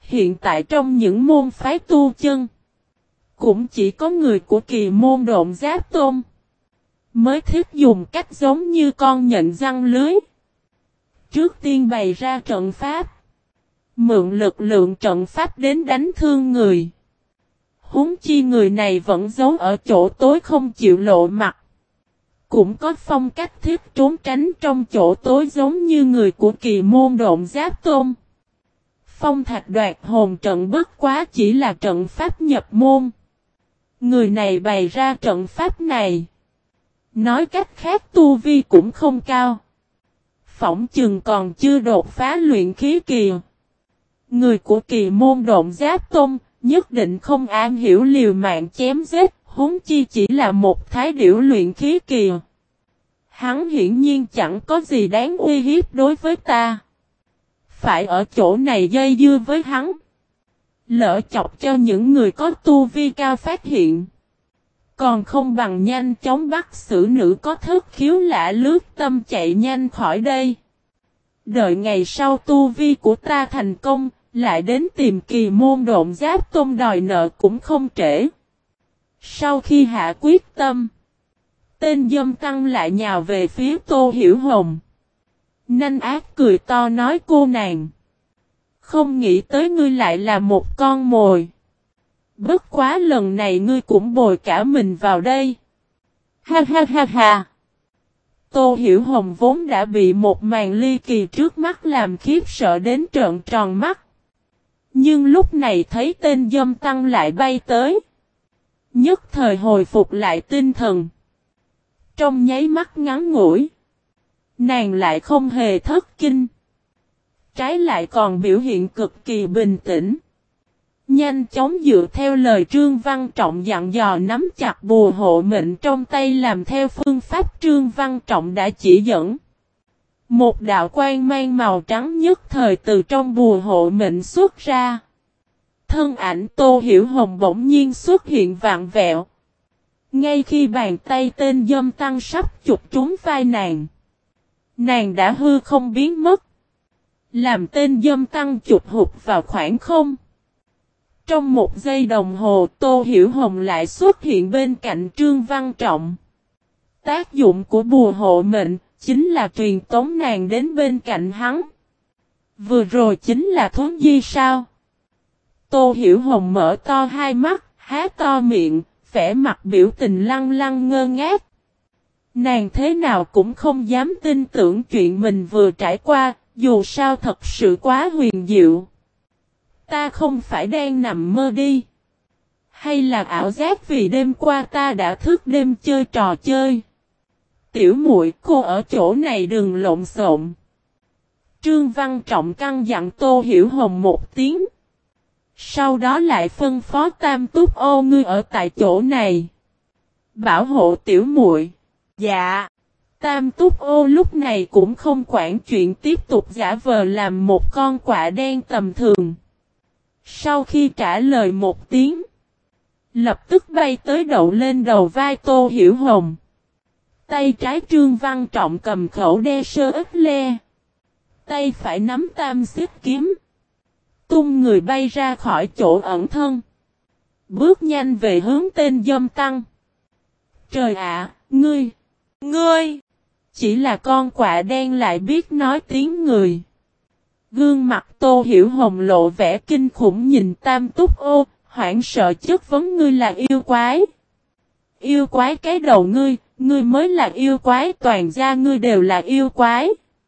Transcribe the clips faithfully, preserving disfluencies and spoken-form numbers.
Hiện tại trong những môn phái tu chân, cũng chỉ có người của Kỳ môn Độn Giáp Tôn mới thích dùng cách giống như con nhện giăng lưới. Trước tiên bày ra trận pháp, mượn lực lượng trận pháp đến đánh thương người. Huống chi người này vẫn giấu ở chỗ tối không chịu lộ mặt. Cũng có phong cách thích trốn tránh trong chỗ tối giống như người của Kỳ môn Độn Giáp Tôn. Phong thạch đoạt hồn trận bất quá chỉ là trận pháp nhập môn. Người này bày ra trận pháp này. Nói cách khác tu vi cũng không cao. Phỏng chừng còn chưa đột phá luyện khí kỳ. Người của Kỳ môn Độn Giáp Tôn nhất định không am hiểu liều mạng chém giết, huống chi chỉ là một thái điểu luyện khí kỳ. Hắn hiển nhiên chẳng có gì đáng uy hiếp đối với ta. Phải ở chỗ này dây dưa với hắn. Lỡ chọc cho những người có tu vi cao phát hiện. Còn không bằng nhanh chóng bắt xử nữ có thất khiếu lạ lướt tâm chạy nhanh khỏi đây. Đợi ngày sau tu vi của ta thành công, lại đến tìm Kỳ môn Độn Giáp Tôn đòi nợ cũng không trễ. Sau khi hạ quyết tâm, tên dâm tăng lại nhào về phía Tô Hiểu Hồng. Nanh ác cười to nói cô nàng. Không nghĩ tới ngươi lại là một con mồi. Bất quá lần này ngươi cũng bồi cả mình vào đây. Ha ha ha ha. Tô Hiểu Hồng vốn đã bị một màn ly kỳ trước mắt làm khiếp sợ đến trợn tròn mắt. Nhưng lúc này thấy tên dâm tăng lại bay tới. Nhất thời hồi phục lại tinh thần. Trong nháy mắt ngắn ngủi, nàng lại không hề thất kinh. Trái lại còn biểu hiện cực kỳ bình tĩnh. Nhanh chóng dựa theo lời Trương Văn Trọng dặn dò nắm chặt bùa hộ mệnh trong tay làm theo phương pháp Trương Văn Trọng đã chỉ dẫn. Một đạo quang mang màu trắng nhất thời từ trong bùa hộ mệnh xuất ra. Thân ảnh Tô Hiểu Hồng bỗng nhiên xuất hiện vạn vẹo. Ngay khi bàn tay tên dâm tăng sắp chụp trúng vai nàng, nàng đã hư không biến mất. Làm tên dâm tăng chụp hụt vào khoảng không. Trong một giây đồng hồ Tô Hiểu Hồng lại xuất hiện bên cạnh Trương Văn Trọng. Tác dụng của bùa hộ mệnh chính là truyền tống nàng đến bên cạnh hắn. Vừa rồi chính là thuấn di sao? Tô Hiểu Hồng mở to hai mắt, há to miệng, vẻ mặt biểu tình lăng lăng ngơ ngác. Nàng thế nào cũng không dám tin tưởng chuyện mình vừa trải qua, dù sao thật sự quá huyền diệu. Ta không phải đang nằm mơ đi. Hay là ảo giác vì đêm qua ta đã thức đêm chơi trò chơi. Tiểu muội, cô ở chỗ này đừng lộn xộn. Trương Văn Trọng căn dặn Tô Hiểu Hồng một tiếng. Sau đó lại phân phó Tam Túc Ô ngươi ở tại chỗ này. Bảo hộ tiểu muội. Dạ. Tam Túc Ô lúc này cũng không quản chuyện tiếp tục giả vờ làm một con quạ đen tầm thường. Sau khi trả lời một tiếng, lập tức bay tới đậu lên đầu vai Tô Hiểu Hồng. Tay trái Trương Văn Trọng cầm khẩu đe sơ ích le. Tay phải nắm tam xích kiếm. Tung người bay ra khỏi chỗ ẩn thân. Bước nhanh về hướng tên dâm tăng. Trời ạ, ngươi, ngươi, chỉ là con quạ đen lại biết nói tiếng người. Gương mặt Tô Hiểu Hồng lộ vẻ kinh khủng nhìn Tam Túc Ô, hoảng sợ chất vấn ngươi là yêu quái. Yêu quái cái đầu ngươi, ngươi mới là yêu quái, toàn gia ngươi đều là yêu quái.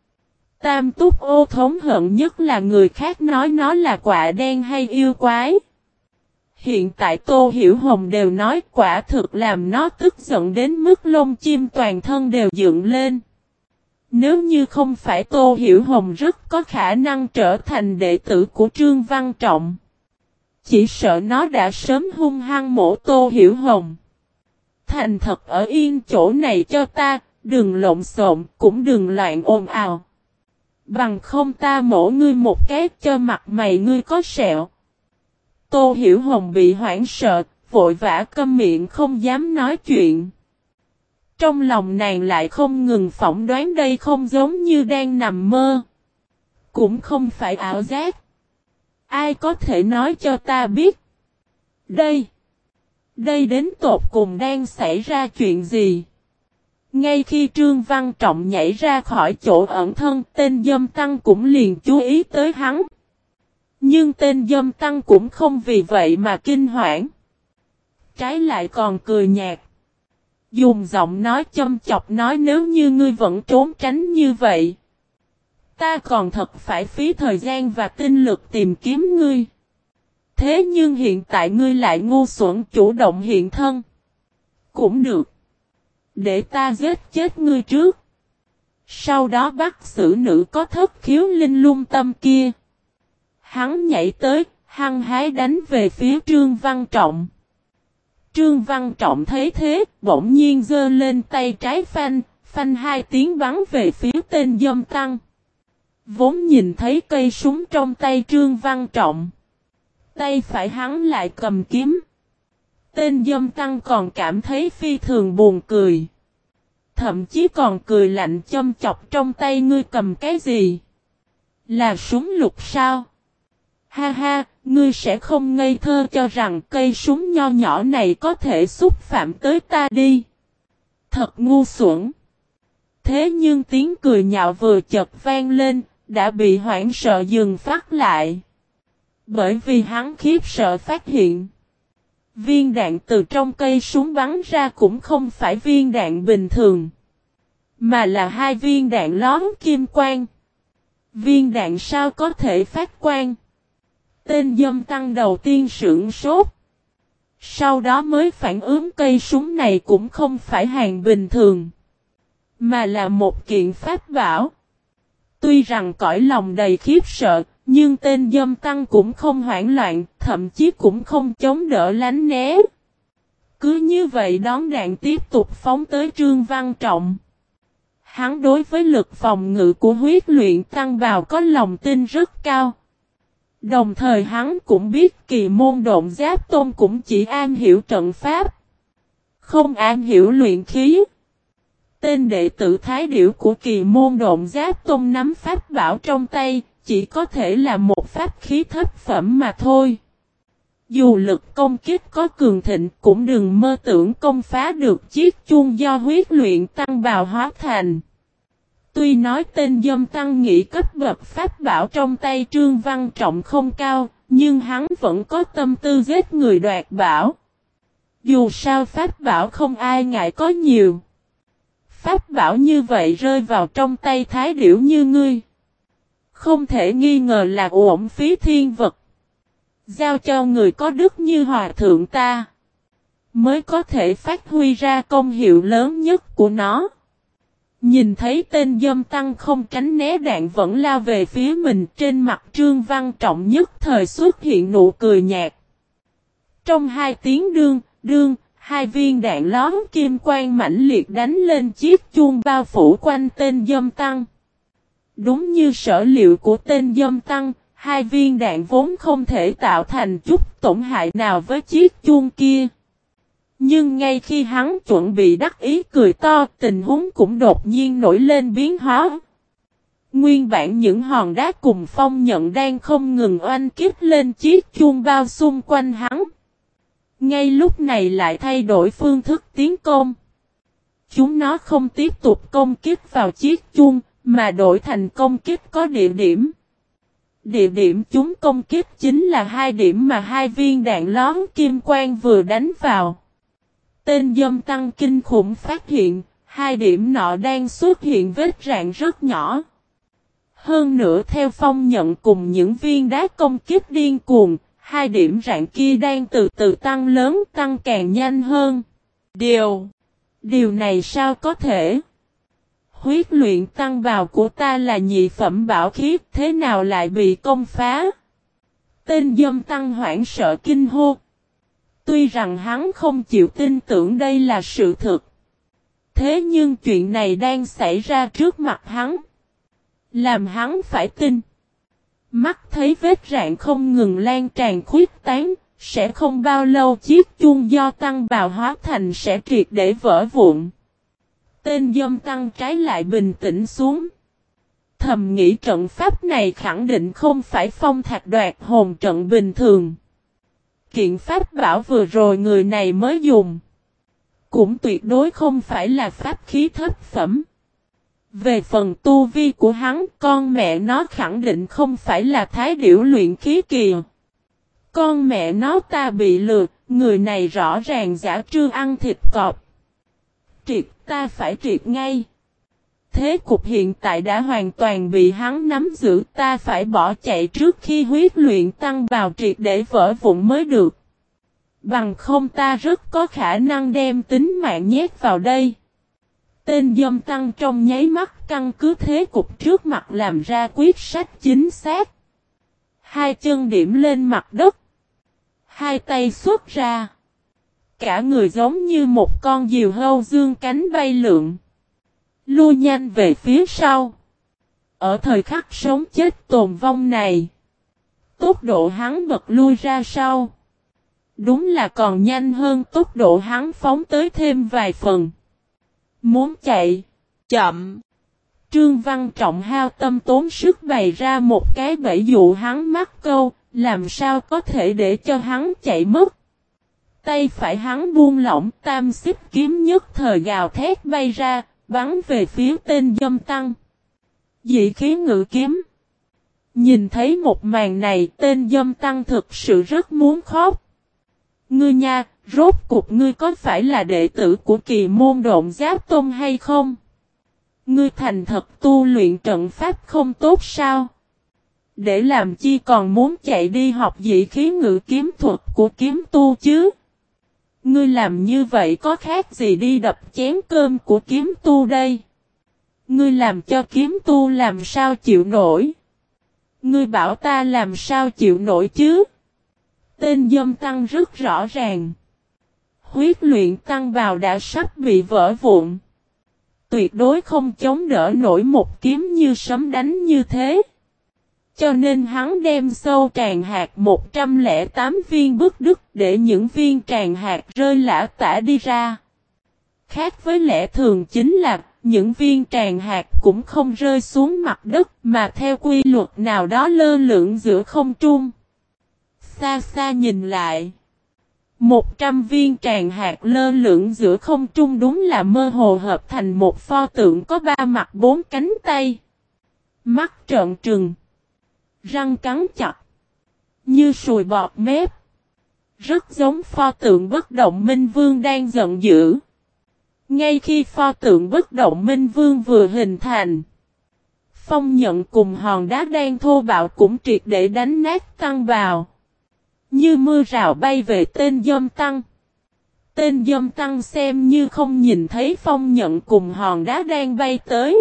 Tam Túc Ô thống hận nhất là người khác nói nó là quạ đen hay yêu quái. Hiện tại Tô Hiểu Hồng đều nói quả thực làm nó tức giận đến mức lông chim toàn thân đều dựng lên. Nếu như không phải Tô Hiểu Hồng rất có khả năng trở thành đệ tử của Trương Văn Trọng, chỉ sợ nó đã sớm hung hăng mổ Tô Hiểu Hồng. Thành thật ở yên chỗ này cho ta, đừng lộn xộn, cũng đừng loạn ồn ào. Bằng không ta mổ ngươi một cái cho mặt mày ngươi có sẹo. Tô Hiểu Hồng bị hoảng sợ, vội vã câm miệng không dám nói chuyện. Trong lòng nàng lại không ngừng phỏng đoán đây không giống như đang nằm mơ. Cũng không phải ảo giác. Ai có thể nói cho ta biết? Đây! Đây đến tột cùng đang xảy ra chuyện gì? Ngay khi Trương Văn Trọng nhảy ra khỏi chỗ ẩn thân, tên Dâm Tăng cũng liền chú ý tới hắn. Nhưng tên Dâm Tăng cũng không vì vậy mà kinh hoảng. Trái lại còn cười nhạt. Dùng giọng nói châm chọc nói nếu như ngươi vẫn trốn tránh như vậy. Ta còn thật phải phí thời gian và tinh lực tìm kiếm ngươi. Thế nhưng hiện tại ngươi lại ngu xuẩn chủ động hiện thân. Cũng được. Để ta giết chết ngươi trước. Sau đó bắt xử nữ có thất khiếu linh lung tâm kia. Hắn nhảy tới, hăng hái đánh về phía Trương Văn Trọng. Trương Văn Trọng thấy thế, bỗng nhiên giơ lên tay trái phanh, phanh hai tiếng bắn về phía tên Dâm Tăng. Vốn nhìn thấy cây súng trong tay Trương Văn Trọng. Tay phải hắn lại cầm kiếm. Tên Dâm Tăng còn cảm thấy phi thường buồn cười. Thậm chí còn cười lạnh châm chọc trong tay ngươi cầm cái gì? Là súng lục sao? Ha ha, ngươi sẽ không ngây thơ cho rằng cây súng nho nhỏ này có thể xúc phạm tới ta đi. Thật ngu xuẩn. Thế nhưng tiếng cười nhạo vừa chợt vang lên, đã bị hoảng sợ dừng phát lại. Bởi vì hắn khiếp sợ phát hiện. Viên đạn từ trong cây súng bắn ra cũng không phải viên đạn bình thường. Mà là hai viên đạn lón kim quang. Viên đạn sao có thể phát quang? Tên Dâm Tăng đầu tiên sửng sốt. Sau đó mới phản ứng cây súng này cũng không phải hàng bình thường. Mà là một kiện pháp bảo. Tuy rằng cõi lòng đầy khiếp sợ, nhưng tên Dâm Tăng cũng không hoảng loạn, thậm chí cũng không chống đỡ lánh né. Cứ như vậy đón đạn tiếp tục phóng tới Trương Văn Trọng. Hắn đối với lực phòng ngự của huyết luyện tăng bào có lòng tin rất cao. Đồng thời hắn cũng biết Kỳ Môn Độn Giáp Tôn cũng chỉ am hiểu trận pháp. Không am hiểu luyện khí. Tên đệ tử Thái Điểu của Kỳ Môn Độn Giáp Tôn nắm pháp bảo trong tay, chỉ có thể là một pháp khí thất phẩm mà thôi. Dù lực công kích có cường thịnh cũng đừng mơ tưởng công phá được chiếc chuông do huyết luyện tăng bào hóa thành. Tuy nói tên Dâm Tăng nghĩ cấp bậc pháp bảo trong tay Trương Văn Trọng không cao, nhưng hắn vẫn có tâm tư giết người đoạt bảo. Dù sao pháp bảo không ai ngại có nhiều. Pháp bảo như vậy rơi vào trong tay Thái Điểu như ngươi. Không thể nghi ngờ là uổng phí thiên vật. Giao cho người có đức như hòa thượng ta. Mới có thể phát huy ra công hiệu lớn nhất của nó. Nhìn thấy tên Dâm Tăng không tránh né đạn vẫn lao về phía mình, trên mặt Trương Văn Trọng nhất thời xuất hiện nụ cười nhạt. Trong hai tiếng đương, đương, hai viên đạn lón kim quang mãnh liệt đánh lên chiếc chuông bao phủ quanh tên Dâm Tăng. Đúng như sở liệu của tên Dâm Tăng, hai viên đạn vốn không thể tạo thành chút tổn hại nào với chiếc chuông kia. Nhưng ngay khi hắn chuẩn bị đắc ý cười to, tình huống cũng đột nhiên nổi lên biến hóa. Nguyên bản những hòn đá cùng phong nhận đang không ngừng oanh kích lên chiếc chuông bao xung quanh hắn. Ngay lúc này lại thay đổi phương thức tiến công. Chúng nó không tiếp tục công kích vào chiếc chuông, mà đổi thành công kích có địa điểm. Địa điểm chúng công kích chính là hai điểm mà hai viên đạn lón kim quang vừa đánh vào. Tên Dâm Tăng kinh khủng phát hiện, hai điểm nọ đang xuất hiện vết rạn rất nhỏ. Hơn nữa theo phong nhận cùng những viên đá công kích điên cuồng, hai điểm rạn kia đang từ từ tăng lớn, tăng càng nhanh hơn. Điều, điều này sao có thể? Huyết luyện tăng bào của ta là nhị phẩm bảo khí, thế nào lại bị công phá? Tên Dâm Tăng hoảng sợ kinh hô. Tuy rằng hắn không chịu tin tưởng đây là sự thật. Thế nhưng chuyện này đang xảy ra trước mặt hắn. Làm hắn phải tin. Mắt thấy vết rạn không ngừng lan tràn khuyết tán, sẽ không bao lâu chiếc chuông do tăng bào hóa thành sẽ triệt để vỡ vụn. Tên Dâm Tăng trái lại bình tĩnh xuống. Thầm nghĩ trận pháp này khẳng định không phải phong thạch đoạt hồn trận bình thường. Kiện pháp bảo vừa rồi người này mới dùng. Cũng tuyệt đối không phải là pháp khí thất phẩm. Về phần tu vi của hắn, con mẹ nó khẳng định không phải là thái điểu luyện khí kỳ. Con mẹ nó ta bị lừa, người này rõ ràng giả trư ăn thịt cọp. Triệt, ta phải triệt ngay. Thế cục hiện tại đã hoàn toàn bị hắn nắm giữ, ta phải bỏ chạy trước khi huyết luyện tăng vào triệt để vỡ vụn mới được. Bằng không ta rất có khả năng đem tính mạng nhét vào đây. Tên dâm tăng trong nháy mắt căn cứ thế cục trước mặt làm ra quyết sách chính xác. Hai chân điểm lên mặt đất. Hai tay xuất ra. Cả người giống như một con diều hâu dương cánh bay lượn. Lui nhanh về phía sau. Ở thời khắc sống chết tồn vong này. Tốc độ hắn bật lui ra sau. Đúng là còn nhanh hơn tốc độ hắn phóng tới thêm vài phần. Muốn chạy. Chậm. Trương Văn Trọng hao tâm tốn sức bày ra một cái bẫy dụ hắn mắc câu. Làm sao có thể để cho hắn chạy mất. Tay phải hắn buông lỏng, tam xích kiếm nhất thời gào thét bay ra. Bắn về phía tên dâm tăng. Dị khí ngự kiếm. Nhìn thấy một màn này, tên dâm tăng thực sự rất muốn khóc. Ngươi nha, rốt cuộc ngươi có phải là đệ tử của Kỳ Môn Độn Giáp Tôn hay không? Ngươi thành thật tu luyện trận pháp không tốt sao? Để làm chi còn muốn chạy đi học dị khí ngự kiếm thuật của kiếm tu chứ? Ngươi làm như vậy có khác gì đi đập chén cơm của kiếm tu đây? Ngươi làm cho kiếm tu làm sao chịu nổi? Ngươi bảo ta làm sao chịu nổi chứ? Tên dâm tăng rất rõ ràng. Huyết luyện tăng vào đã sắp bị vỡ vụn. Tuyệt đối không chống đỡ nổi một kiếm như sấm đánh như thế. Cho nên hắn đem sâu tràn hạt một trăm lẻ tám viên bức đứt để những viên tràn hạt rơi lả tả đi ra. Khác với lẽ thường chính là những viên tràn hạt cũng không rơi xuống mặt đất mà theo quy luật nào đó lơ lửng giữa không trung. Xa xa nhìn lại. Một trăm viên tràn hạt lơ lửng giữa không trung đúng là mơ hồ hợp thành một pho tượng có ba mặt bốn cánh tay. Mắt trợn trừng. Răng cắn chặt. Như sùi bọt mép. Rất giống pho tượng bất động Minh Vương đang giận dữ. Ngay khi pho tượng bất động Minh Vương vừa hình thành. Phong nhận cùng hòn đá đen thô bạo cũng triệt để đánh nát tăng vào. Như mưa rào bay về tên dâm tăng. Tên dâm tăng xem như không nhìn thấy phong nhận cùng hòn đá đang bay tới.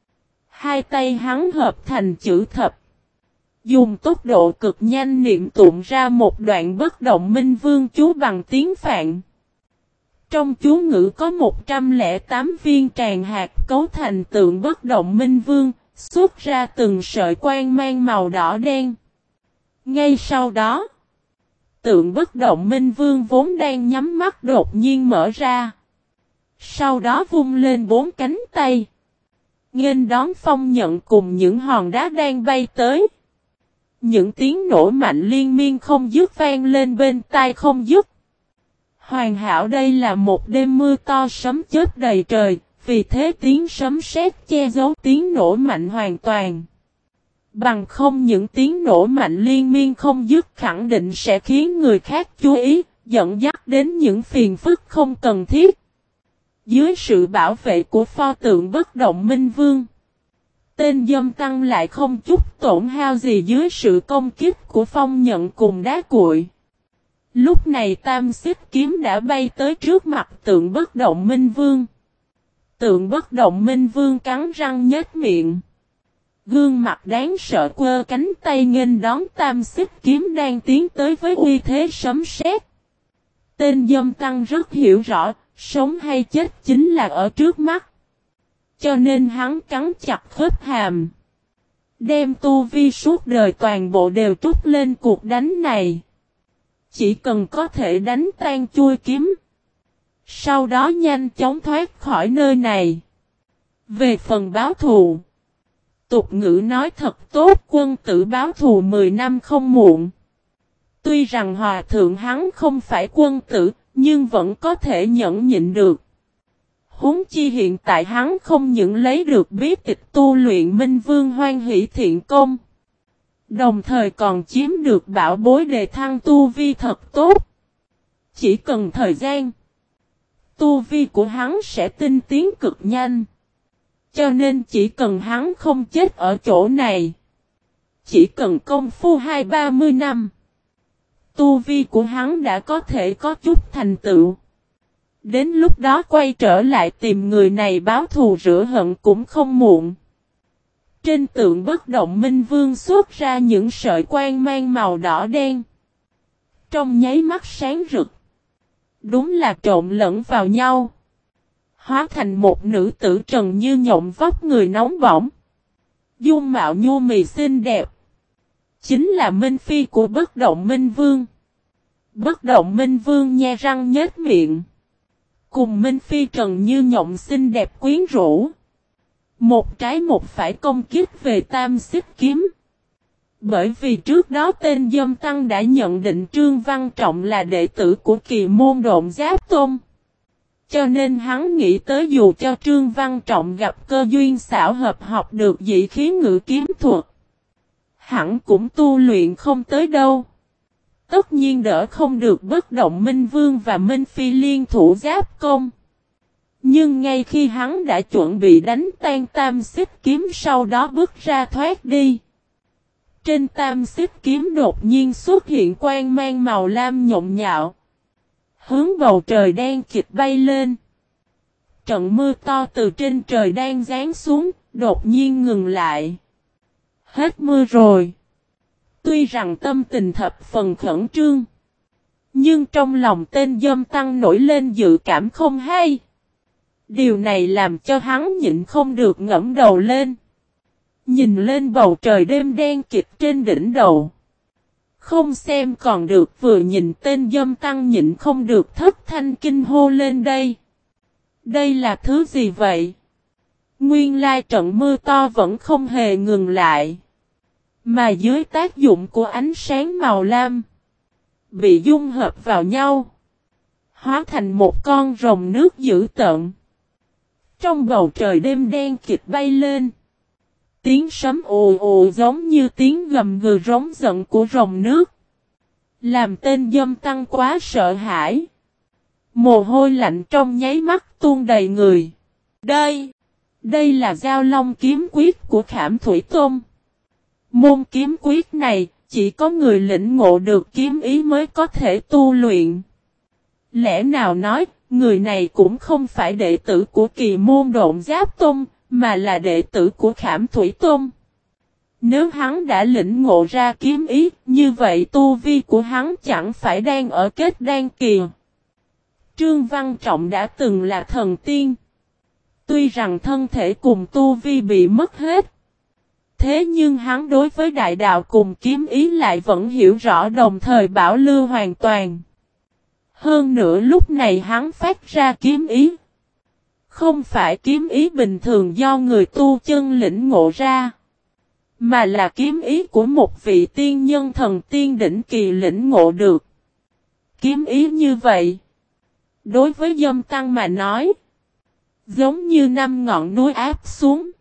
Hai tay hắn hợp thành chữ thập. Dùng tốc độ cực nhanh niệm tụng ra một đoạn bất động Minh Vương chú bằng tiếng Phạn. Trong chú ngữ có một trăm lẻ tám viên tràn hạt cấu thành tượng bất động Minh Vương, xuất ra từng sợi quang mang màu đỏ đen. Ngay sau đó, tượng bất động Minh Vương vốn đang nhắm mắt đột nhiên mở ra. Sau đó vung lên bốn cánh tay. Nghênh đón phong nhận cùng những hòn đá đang bay tới. Những tiếng nổ mạnh liên miên không dứt vang lên bên tai không dứt. Hoàn hảo đây là một đêm mưa to sấm chớp đầy trời, vì thế tiếng sấm sét che giấu tiếng nổ mạnh hoàn toàn. Bằng không những tiếng nổ mạnh liên miên không dứt khẳng định sẽ khiến người khác chú ý, dẫn dắt đến những phiền phức không cần thiết. Dưới sự bảo vệ của pho tượng bất động Minh Vương, tên dâm tăng lại không chút tổn hao gì dưới sự công kích của phong nhận cùng đá cuội. Lúc này tam xích kiếm đã bay tới trước mặt tượng bất động Minh Vương. Tượng bất động Minh Vương cắn răng nhếch miệng. Gương mặt đáng sợ quơ cánh tay nghênh đón tam xích kiếm đang tiến tới với uy thế sấm sét. Tên dâm tăng rất hiểu rõ, sống hay chết chính là ở trước mắt. Cho nên hắn cắn chặt khớp hàm. Đem tu vi suốt đời toàn bộ đều trút lên cuộc đánh này. Chỉ cần có thể đánh tan chui kiếm. Sau đó nhanh chóng thoát khỏi nơi này. Về phần báo thù, Tục ngữ nói thật tốt, quân tử báo thù mười năm không muộn. Tuy rằng hòa thượng hắn không phải quân tử, nhưng vẫn có thể nhẫn nhịn được. Huống chi hiện tại hắn không những lấy được bí tịch tu luyện Minh Vương Hoan Hỷ Thiện Công, đồng thời còn chiếm được bảo bối đề thăng tu vi thật tốt. Chỉ cần thời gian, tu vi của hắn sẽ tinh tiến cực nhanh. Cho nên chỉ cần hắn không chết ở chỗ này, chỉ cần công phu hai ba mươi năm, tu vi của hắn đã có thể có chút thành tựu. Đến lúc đó quay trở lại tìm người này báo thù rửa hận cũng không muộn. Trên tượng bất động Minh Vương xuất ra những sợi quang mang màu đỏ đen. Trong nháy mắt sáng rực. Đúng là trộn lẫn vào nhau. Hóa thành một nữ tử trần như nhộng, vóc người nóng bỏng. Dung mạo nhu mì xinh đẹp. Chính là Minh Phi của bất động Minh Vương. Bất động Minh Vương nhe răng nhếch miệng. Cùng Minh Phi trần như nhộng xinh đẹp quyến rũ. Một trái một phải công kích về Tam Xích Kiếm. Bởi vì trước đó tên Dâm Tăng đã nhận định Trương Văn Trọng là đệ tử của Kỳ Môn Độn Giáp Tôn. Cho nên hắn nghĩ tới dù cho Trương Văn Trọng gặp cơ duyên xảo hợp học được dị khí ngự kiếm thuật, hẳn cũng tu luyện không tới đâu. Tất nhiên đỡ không được bất động Minh Vương và Minh Phi liên thủ giáp công. Nhưng ngay khi hắn đã chuẩn bị đánh tan Tam Xích Kiếm, sau đó bước ra thoát đi, trên Tam Xích Kiếm đột nhiên xuất hiện quang mang màu lam nhộn nhạo, hướng bầu trời đen kịt bay lên. Trận mưa to từ trên trời đang giáng xuống, đột nhiên ngừng lại. Hết mưa rồi. Tuy rằng tâm tình thập phần khẩn trương, nhưng trong lòng tên Dâm Tăng nổi lên dự cảm không hay. Điều này làm cho hắn nhịn không được ngẫm đầu lên. Nhìn lên bầu trời đêm đen kịt trên đỉnh đầu. Không xem còn được, vừa nhìn tên Dâm Tăng nhịn không được thất thanh kinh hô lên đây. Đây là thứ gì vậy? Nguyên lai trận mưa to vẫn không hề ngừng lại. Mà dưới tác dụng của ánh sáng màu lam, bị dung hợp vào nhau, hóa thành một con rồng nước dữ tợn. Trong bầu trời đêm đen kịt bay lên. Tiếng sấm ồ ồ giống như tiếng gầm gừ rống giận của rồng nước. Làm tên Dâm Tăng quá sợ hãi. Mồ hôi lạnh trong nháy mắt tuôn đầy người. Đây, đây là Giao Long kiếm quyết của Khảm Thủy Tôn. Môn kiếm quyết này, chỉ có người lĩnh ngộ được kiếm ý mới có thể tu luyện. Lẽ nào nói, người này cũng không phải đệ tử của Kỳ Môn Độn Giáp Tôn, mà là đệ tử của Khảm Thủy Tôn. Nếu hắn đã lĩnh ngộ ra kiếm ý, như vậy tu vi của hắn chẳng phải đang ở kết đan kỳ. Trương Văn Trọng đã từng là thần tiên. Tuy rằng thân thể cùng tu vi bị mất hết, thế nhưng hắn đối với đại đạo cùng kiếm ý lại vẫn hiểu rõ, đồng thời bảo lưu hoàn toàn. Hơn nữa lúc này hắn phát ra kiếm ý, không phải kiếm ý bình thường do người tu chân lĩnh ngộ ra, mà là kiếm ý của một vị tiên nhân thần tiên đỉnh kỳ lĩnh ngộ được. Kiếm ý như vậy, đối với Dâm Tăng mà nói, giống như năm ngọn núi áp xuống.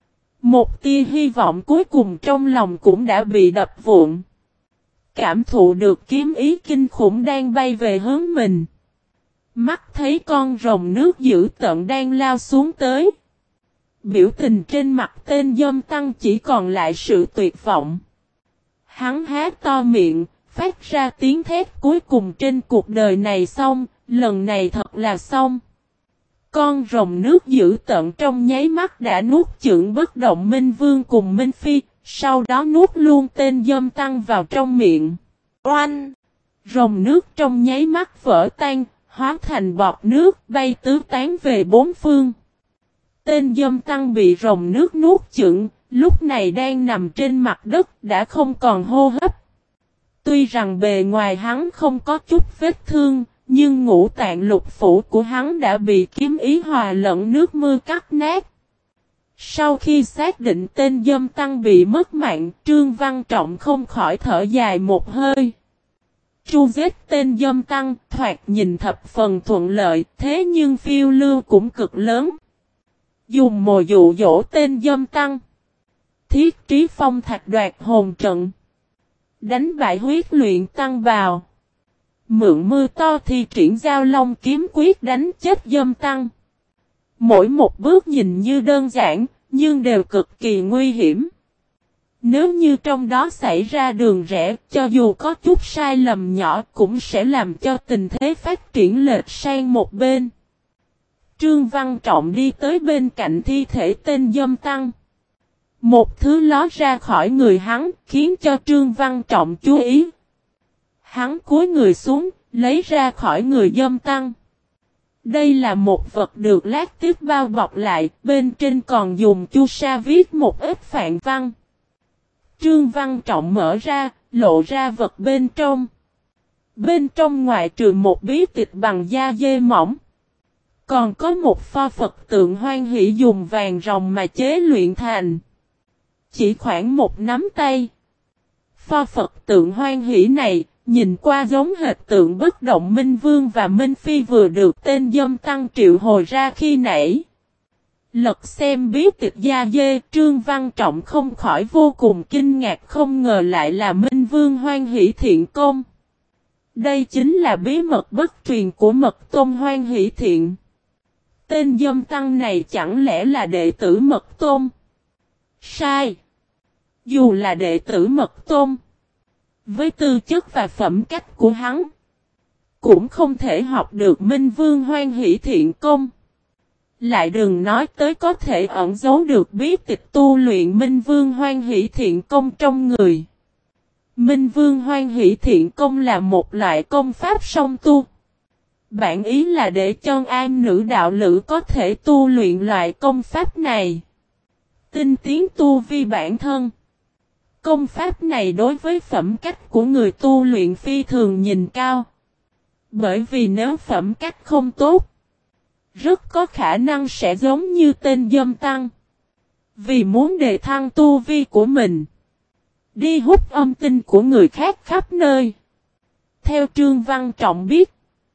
Một tia hy vọng cuối cùng trong lòng cũng đã bị đập vụn. Cảm thụ được kiếm ý kinh khủng đang bay về hướng mình. Mắt thấy con rồng nước dữ tợn đang lao xuống tới. Biểu tình trên mặt tên Dâm Tăng chỉ còn lại sự tuyệt vọng. Hắn há to miệng, phát ra tiếng thét cuối cùng trên cuộc đời này xong, lần này thật là xong. Con rồng nước dữ tợn trong nháy mắt đã nuốt chửng bất động Minh Vương cùng Minh Phi, sau đó nuốt luôn tên Dâm Tăng vào trong miệng. Oanh! Rồng nước trong nháy mắt vỡ tan, hóa thành bọt nước bay tứ tán về bốn phương. Tên Dâm Tăng bị rồng nước nuốt chửng, lúc này đang nằm trên mặt đất đã không còn hô hấp. Tuy rằng bề ngoài hắn không có chút vết thương, nhưng ngũ tạng lục phủ của hắn đã bị kiếm ý hòa lẫn nước mưa cắt nát. Sau khi xác định tên dâm tăng bị mất mạng, Trương Văn Trọng không khỏi thở dài một hơi. Tru giết tên dâm tăng, thoạt nhìn thập phần thuận lợi, thế nhưng phiêu lưu cũng cực lớn. Dùng mồi dụ dỗ tên dâm tăng. Thiết trí phong thạch đoạt hồn trận. Đánh bại huyết luyện tăng bào. Mượn mưa to thi triển giao long kiếm quyết đánh chết dâm tăng. Mỗi một bước nhìn như đơn giản, nhưng đều cực kỳ nguy hiểm. Nếu như trong đó xảy ra đường rẽ, cho dù có chút sai lầm nhỏ cũng sẽ làm cho tình thế phát triển lệch sang một bên. Trương Văn Trọng đi tới bên cạnh thi thể tên dâm tăng. Một thứ ló ra khỏi người hắn, khiến cho Trương Văn Trọng chú ý. Hắn cúi người xuống, lấy ra khỏi người dâm tăng. Đây là một vật được lát tiếp bao bọc lại, bên trên còn dùng chu sa viết một ít phạn văn. Trương Văn Trọng mở ra, lộ ra vật bên trong. Bên trong ngoại trừ một bí tịch bằng da dê mỏng. Còn có một pho Phật tượng hoan hỷ dùng vàng ròng mà chế luyện thành. Chỉ khoảng một nắm tay. Pho Phật tượng hoan hỷ này, nhìn qua giống hệt tượng bất động Minh Vương và Minh Phi vừa được tên dâm tăng triệu hồi ra khi nãy. Lật xem bí tịch da dê, Trương Văn Trọng không khỏi vô cùng kinh ngạc, không ngờ lại là Minh Vương hoan hỷ thiện công. Đây chính là bí mật bất truyền của Mật Tôn Hoan Hỷ Thiện. Tên dâm tăng này chẳng lẽ là đệ tử Mật Tôn? Sai. Dù là đệ tử Mật Tôn, với tư chất và phẩm cách của hắn, cũng không thể học được Minh Vương Hoan Hỷ Thiện công. Lại đừng nói tới có thể ẩn giấu được bí tịch tu luyện Minh Vương Hoan Hỷ Thiện công trong người. Minh Vương Hoan Hỷ Thiện công là một loại công pháp song tu. Bản ý là để cho an nữ đạo lữ có thể tu luyện loại công pháp này. Tinh tiến tu vi bản thân. Công pháp này đối với phẩm cách của người tu luyện phi thường nhìn cao. Bởi vì nếu phẩm cách không tốt, rất có khả năng sẽ giống như tên dâm tăng. Vì muốn đề thăng tu vi của mình, đi hút âm tinh của người khác khắp nơi. Theo Trương Văn Trọng biết,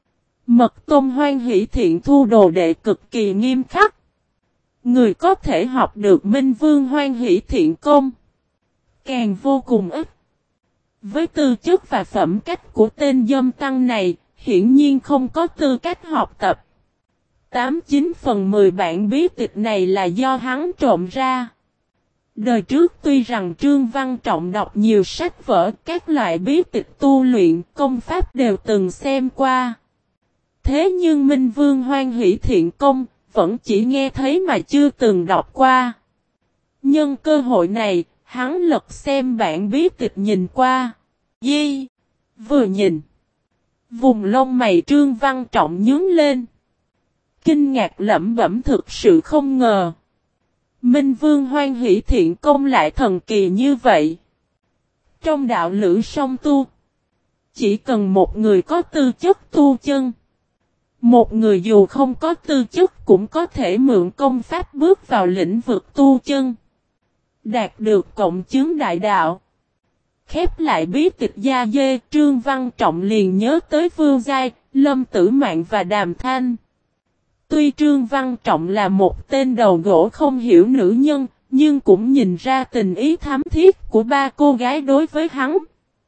Mật Tôn Hoan Hỷ Thiện thu đồ đệ cực kỳ nghiêm khắc. Người có thể học được Minh Vương Hoan Hỷ Thiện công càng vô cùng ít. Với tư chất và phẩm cách của tên dâm tăng này, hiển nhiên không có tư cách học tập. Tám chín phần mười bản bí tịch này là do hắn trộm ra. Đời trước tuy rằng Trương Văn Trọng đọc nhiều sách vở, các loại bí tịch tu luyện, công pháp đều từng xem qua. Thế nhưng Minh Vương Hoan Hỷ Thiện công, vẫn chỉ nghe thấy mà chưa từng đọc qua. Nhân cơ hội này, hắn lật xem bản bí tịch nhìn qua. Di! Vừa nhìn, vùng lông mày Trương Văn Trọng nhướng lên. Kinh ngạc lẩm bẩm, thực sự không ngờ. Minh Vương Hoan Hỷ Thiện công lại thần kỳ như vậy. Trong đạo lữ song tu, chỉ cần một người có tư chất tu chân, một người dù không có tư chất cũng có thể mượn công pháp bước vào lĩnh vực tu chân, đạt được cộng chứng đại đạo. Khép lại bí tịch da dê, Trương Văn Trọng liền nhớ tới Vương Giai, Lâm Tử Mạn và Đàm Thanh. Tuy Trương Văn Trọng là một tên đầu gỗ không hiểu nữ nhân, nhưng cũng nhìn ra tình ý thắm thiết của ba cô gái đối với hắn.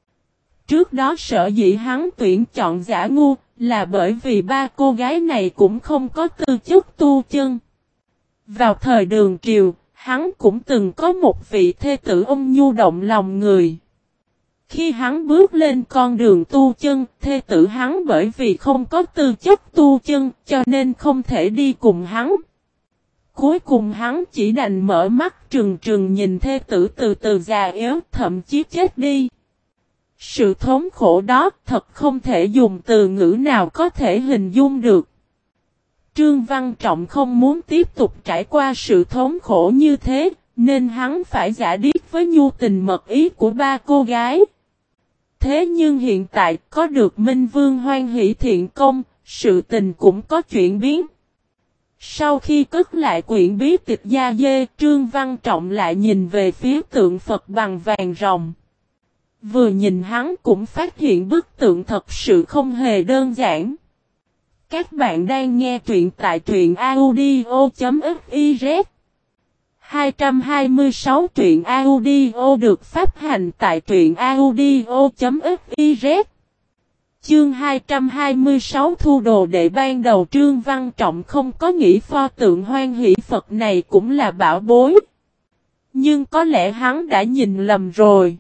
Trước đó sở dĩ hắn tuyển chọn Giả Ngu, là bởi vì ba cô gái này cũng không có tư chất tu chân. Vào thời Đường Triều, hắn cũng từng có một vị thê tử ôn nhu động lòng người. Khi hắn bước lên con đường tu chân, thê tử hắn bởi vì không có tư chất tu chân, cho nên không thể đi cùng hắn. Cuối cùng hắn chỉ đành mở mắt trừng trừng nhìn thê tử từ từ già yếu, thậm chí chết đi. Sự thống khổ đó thật không thể dùng từ ngữ nào có thể hình dung được. Trương Văn Trọng không muốn tiếp tục trải qua sự thống khổ như thế, nên hắn phải giả điếc với nhu tình mật ý của ba cô gái. Thế nhưng hiện tại có được Minh Vương Hoan Hỷ Thiện công, sự tình cũng có chuyển biến. Sau khi cất lại quyển bí tịch gia dê, Trương Văn Trọng lại nhìn về phía tượng Phật bằng vàng rồng. Vừa nhìn hắn cũng phát hiện bức tượng thật sự không hề đơn giản. Các bạn đang nghe truyện tại truyện audio.fiz. hai trăm hai mươi sáu truyện audio được phát hành tại truyện audio.fiz. Chương hai trăm hai mươi sáu thu đồ đệ. Ban đầu Trương Văn Trọng không có nghĩ pho tượng Hoan Hỷ Phật này cũng là bảo bối. Nhưng có lẽ hắn đã nhìn lầm rồi.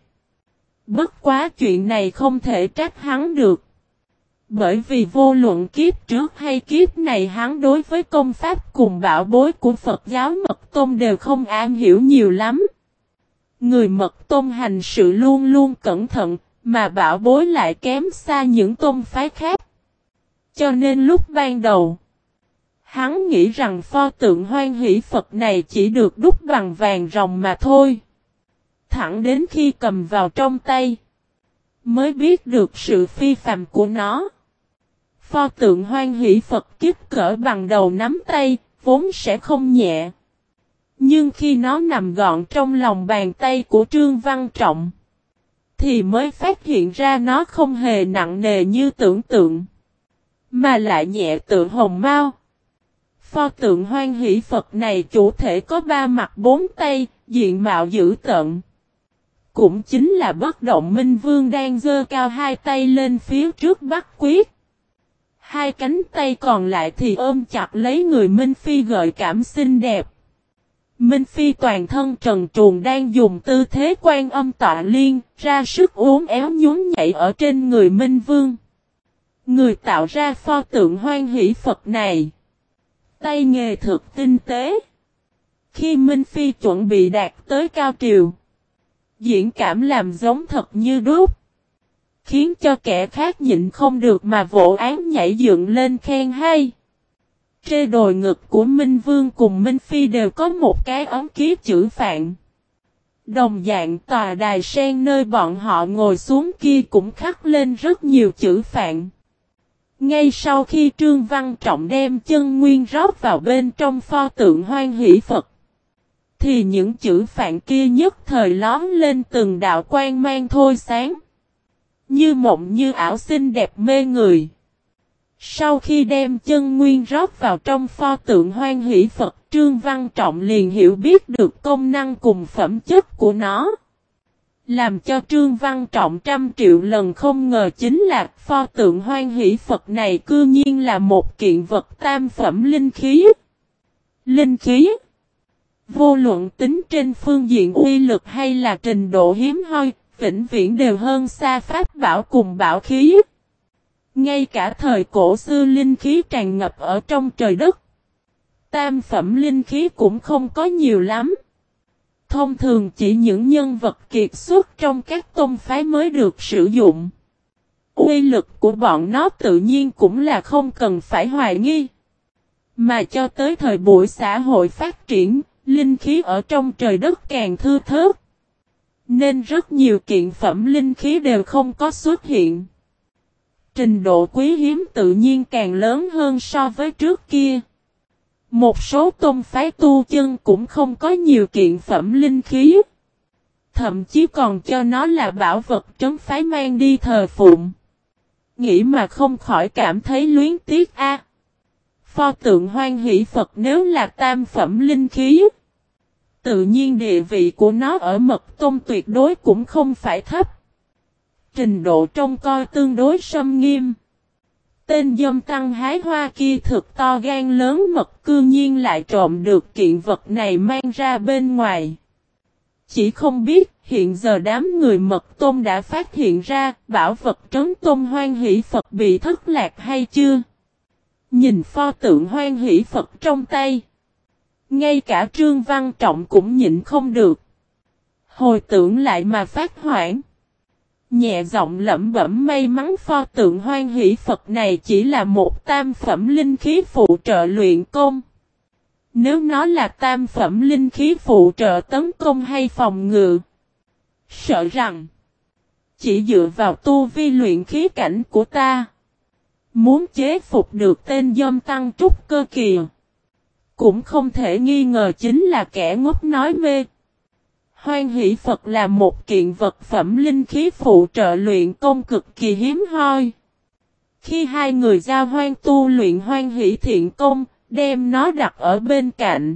Bất quá chuyện này không thể trách hắn được. Bởi vì vô luận kiếp trước hay kiếp này hắn đối với công pháp cùng bảo bối của Phật giáo Mật Tôn đều không am hiểu nhiều lắm. Người Mật Tôn hành sự luôn luôn cẩn thận, mà bảo bối lại kém xa những tôn phái khác. Cho nên lúc ban đầu, hắn nghĩ rằng pho tượng Hoan Hỷ Phật này chỉ được đúc bằng vàng rồng mà thôi. Thẳng đến khi cầm vào trong tay, mới biết được sự phi phàm của nó. Pho tượng Hoan Hỷ Phật kích cỡ bằng đầu nắm tay, vốn sẽ không nhẹ. Nhưng khi nó nằm gọn trong lòng bàn tay của Trương Văn Trọng, thì mới phát hiện ra nó không hề nặng nề như tưởng tượng, mà lại nhẹ tựa hồng mao. Pho tượng Hoan Hỷ Phật này chủ thể có ba mặt bốn tay, diện mạo dữ tợn. Cũng chính là Bất Động Minh Vương đang giơ cao hai tay lên phía trước bắt quyết. Hai cánh tay còn lại thì ôm chặt lấy người Minh Phi gợi cảm xinh đẹp. Minh Phi toàn thân trần truồng đang dùng tư thế Quan Âm tọa liên, ra sức uốn éo nhún nhảy ở trên người Minh Vương. Người tạo ra pho tượng Hoan Hỷ Phật này, tay nghề thực tinh tế. Khi Minh Phi chuẩn bị đạt tới cao triều, diễn cảm làm giống thật như đúc, khiến cho kẻ khác nhịn không được mà vỗ án nhảy dựng lên khen hay. Trên đồi ngực của Minh Vương cùng Minh Phi đều có một cái ấn ký chữ Phạn. Đồng dạng tòa đài sen nơi bọn họ ngồi xuống kia cũng khắc lên rất nhiều chữ Phạn. Ngay sau khi Trương Văn Trọng đem chân nguyên rót vào bên trong pho tượng Hoan Hỷ Phật, thì những chữ Phạn kia nhất thời lóm lên từng đạo quang mang thôi sáng. Như mộng như ảo xinh đẹp mê người. Sau khi đem chân nguyên rót vào trong pho tượng Hoan Hỷ Phật, Trương Văn Trọng liền hiểu biết được công năng cùng phẩm chất của nó. Làm cho Trương Văn Trọng trăm triệu lần không ngờ chính là pho tượng Hoan Hỷ Phật này cư nhiên là một kiện vật tam phẩm linh khí. Linh khí, vô luận tính trên phương diện uy lực hay là trình độ hiếm hoi, vĩnh viễn đều hơn xa pháp bảo cùng bảo khí. Ngay cả thời cổ xưa linh khí tràn ngập ở trong trời đất. Tam phẩm linh khí cũng không có nhiều lắm. Thông thường chỉ những nhân vật kiệt xuất trong các tôn phái mới được sử dụng. Uy lực của bọn nó tự nhiên cũng là không cần phải hoài nghi. Mà cho tới thời buổi xã hội phát triển, linh khí ở trong trời đất càng thưa thớt. Nên rất nhiều kiện phẩm linh khí đều không có xuất hiện. Trình độ quý hiếm tự nhiên càng lớn hơn so với trước kia. Một số tôn phái tu chân cũng không có nhiều kiện phẩm linh khí. Thậm chí còn cho nó là bảo vật trấn phái mang đi thờ phụng. Nghĩ mà không khỏi cảm thấy luyến tiếc a. À, pho tượng Hoan Hỷ Phật nếu là tam phẩm linh khí, tự nhiên địa vị của nó ở Mật Tôn tuyệt đối cũng không phải thấp. Trình độ trông coi tương đối xâm nghiêm. Tên dâm tăng hái hoa kia thực to gan lớn mật cư nhiên lại trộm được kiện vật này mang ra bên ngoài. Chỉ không biết hiện giờ đám người Mật Tôn đã phát hiện ra bảo vật trấn tôn Hoan Hỷ Phật bị thất lạc hay chưa. Nhìn pho tượng Hoan Hỷ Phật trong tay, ngay cả Trương Văn Trọng cũng nhịn không được. Hồi tưởng lại mà phát hoảng. Nhẹ giọng lẩm bẩm may mắn pho tượng Hoan Hỷ Phật này chỉ là một tam phẩm linh khí phụ trợ luyện công. Nếu nó là tam phẩm linh khí phụ trợ tấn công hay phòng ngự, sợ rằng chỉ dựa vào tu vi luyện khí cảnh của ta, muốn chế phục được tên dâm tăng trúc cơ kìa, cũng không thể nghi ngờ chính là kẻ ngốc nói mê. Hoan hỷ Phật là một kiện vật phẩm linh khí phụ trợ luyện công cực kỳ hiếm hoi. Khi hai người giao hoan tu luyện hoan hỷ thiện công, đem nó đặt ở bên cạnh,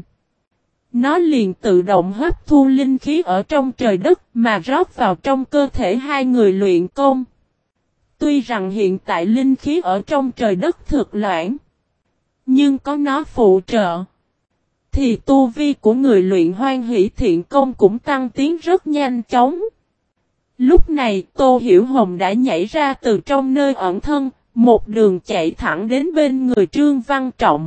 nó liền tự động hấp thu linh khí ở trong trời đất mà rót vào trong cơ thể hai người luyện công. Tuy rằng hiện tại linh khí ở trong trời đất thực loãng, nhưng có nó phụ trợ, thì tu vi của người luyện hoan hỷ thiện công cũng tăng tiến rất nhanh chóng. Lúc này Tô Hiểu Hồng đã nhảy ra từ trong nơi ẩn thân, một đường chạy thẳng đến bên người Trương Văn Trọng.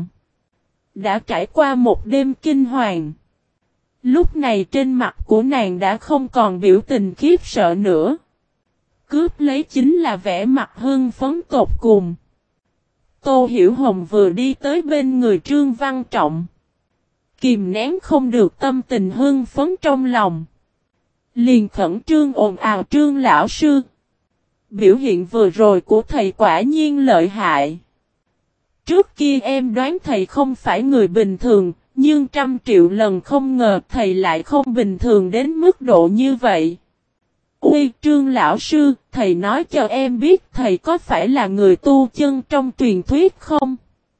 Đã trải qua một đêm kinh hoàng. Lúc này trên mặt của nàng đã không còn biểu tình khiếp sợ nữa. Cướp lấy chính là vẻ mặt hưng phấn tột cùng. Tô Hiểu Hồng vừa đi tới bên người Trương Văn Trọng, kìm nén không được tâm tình hưng phấn trong lòng, liền khẩn trương ồn ào: Trương lão sư, biểu hiện vừa rồi của thầy quả nhiên lợi hại. Trước kia em đoán thầy không phải người bình thường, nhưng trăm triệu lần không ngờ thầy lại không bình thường đến mức độ như vậy. Ui, Trương lão sư, thầy nói cho em biết thầy có phải là người tu chân trong truyền thuyết không?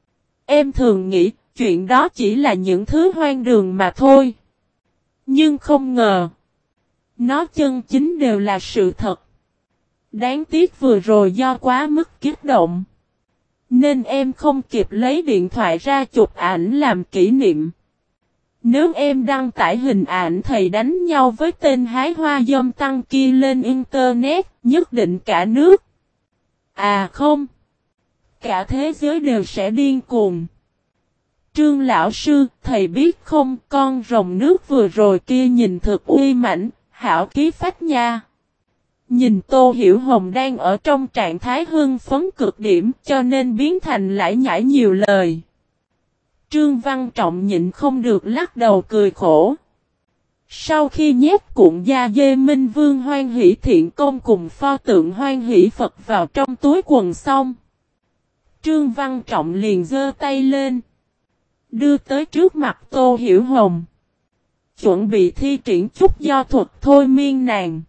Em thường nghĩ chuyện đó chỉ là những thứ hoang đường mà thôi. Nhưng không ngờ, nó chân chính đều là sự thật. Đáng tiếc vừa rồi do quá mức kích động, nên em không kịp lấy điện thoại ra chụp ảnh làm kỷ niệm. Nếu em đăng tải hình ảnh thầy đánh nhau với tên hái hoa dâm tăng kia lên internet, nhất định cả nước, à không, cả thế giới đều sẽ điên cuồng. Trương lão sư, thầy biết không, con rồng nước vừa rồi kia nhìn thực uy mãnh, hảo khí phách nha. Nhìn Tô Hiểu Hồng đang ở trong trạng thái hưng phấn cực điểm, cho nên biến thành lải nhải nhiều lời. Trương Văn Trọng nhịn không được lắc đầu cười khổ. Sau khi nhét cuộn da dê Minh Vương Hoan Hỷ Thiện Công cùng pho tượng Hoan Hỷ Phật vào trong túi quần xong, Trương Văn Trọng liền giơ tay lên, đưa tới trước mặt Tô Hiểu Hồng, chuẩn bị thi triển chút do thuật thôi miên nàng,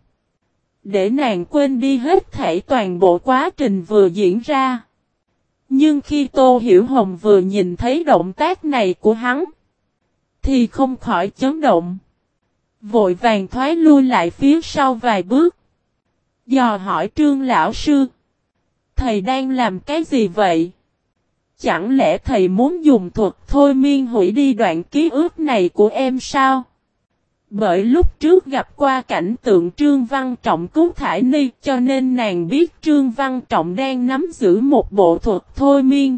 để nàng quên đi hết thảy toàn bộ quá trình vừa diễn ra. Nhưng khi Tô Hiểu Hồng vừa nhìn thấy động tác này của hắn, thì không khỏi chấn động, vội vàng thoái lui lại phía sau vài bước, dò hỏi Trương lão sư, thầy đang làm cái gì vậy? Chẳng lẽ thầy muốn dùng thuật thôi miên hủy đi đoạn ký ức này của em sao? Bởi lúc trước gặp qua cảnh tượng Trương Văn Trọng cứu Thải Ni, cho nên nàng biết Trương Văn Trọng đang nắm giữ một bộ thuật thôi miên.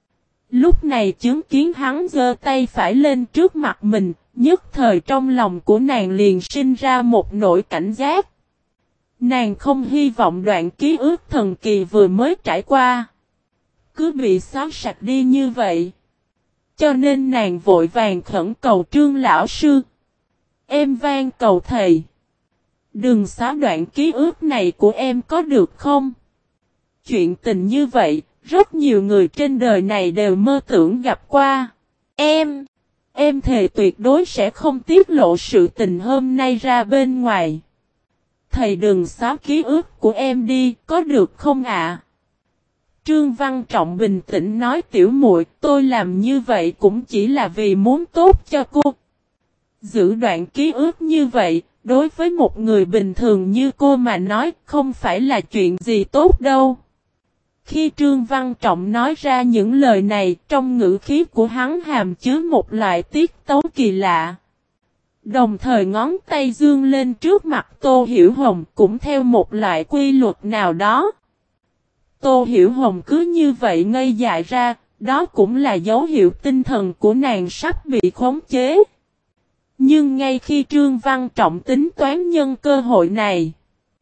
Lúc này chứng kiến hắn giơ tay phải lên trước mặt mình, nhất thời trong lòng của nàng liền sinh ra một nỗi cảnh giác. Nàng không hy vọng đoạn ký ức thần kỳ vừa mới trải qua cứ bị xóa sạch đi như vậy. Cho nên nàng vội vàng khẩn cầu Trương lão sư, em van cầu thầy, đừng xóa đoạn ký ức này của em có được không? Chuyện tình như vậy, rất nhiều người trên đời này đều mơ tưởng gặp qua. Em, em thề tuyệt đối sẽ không tiết lộ sự tình hôm nay ra bên ngoài. Thầy đừng xóa ký ức của em đi, có được không ạ? Trương Văn Trọng bình tĩnh nói: tiểu muội, tôi làm như vậy cũng chỉ là vì muốn tốt cho cô. Giữ đoạn ký ức như vậy, đối với một người bình thường như cô mà nói, không phải là chuyện gì tốt đâu. Khi Trương Văn Trọng nói ra những lời này, trong ngữ khí của hắn hàm chứa một loại tiết tấu kỳ lạ. Đồng thời ngón tay dương lên trước mặt Tô Hiểu Hồng cũng theo một loại quy luật nào đó. Tô Hiểu Hồng cứ như vậy ngây dại ra, đó cũng là dấu hiệu tinh thần của nàng sắp bị khống chế. Nhưng ngay khi Trương Văn Trọng tính toán nhân cơ hội này,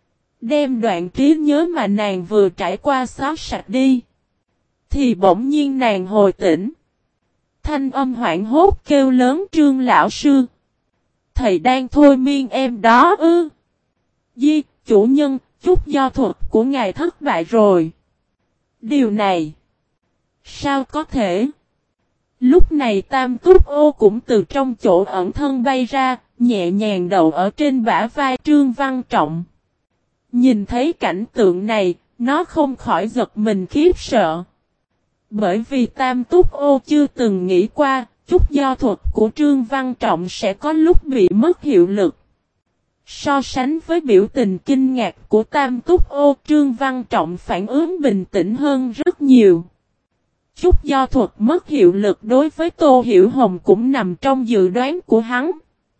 đem đoạn trí nhớ mà nàng vừa trải qua xóa sạch đi, thì bỗng nhiên nàng hồi tỉnh. Thanh âm hoảng hốt kêu lớn: Trương lão sư, thầy đang thôi miên em đó ư? Di, chủ nhân, chút do thuật của ngài thất bại rồi. Điều này sao có thể? Lúc này Tam Túc Ô cũng từ trong chỗ ẩn thân bay ra, nhẹ nhàng đậu ở trên bả vai Trương Văn Trọng. Nhìn thấy cảnh tượng này, nó không khỏi giật mình khiếp sợ. Bởi vì Tam Túc Ô chưa từng nghĩ qua, chút do thuật của Trương Văn Trọng sẽ có lúc bị mất hiệu lực. So sánh với biểu tình kinh ngạc của Tam Túc Ô, Trương Văn Trọng phản ứng bình tĩnh hơn rất nhiều. Chút do thuật mất hiệu lực đối với Tô Hiểu Hồng cũng nằm trong dự đoán của hắn.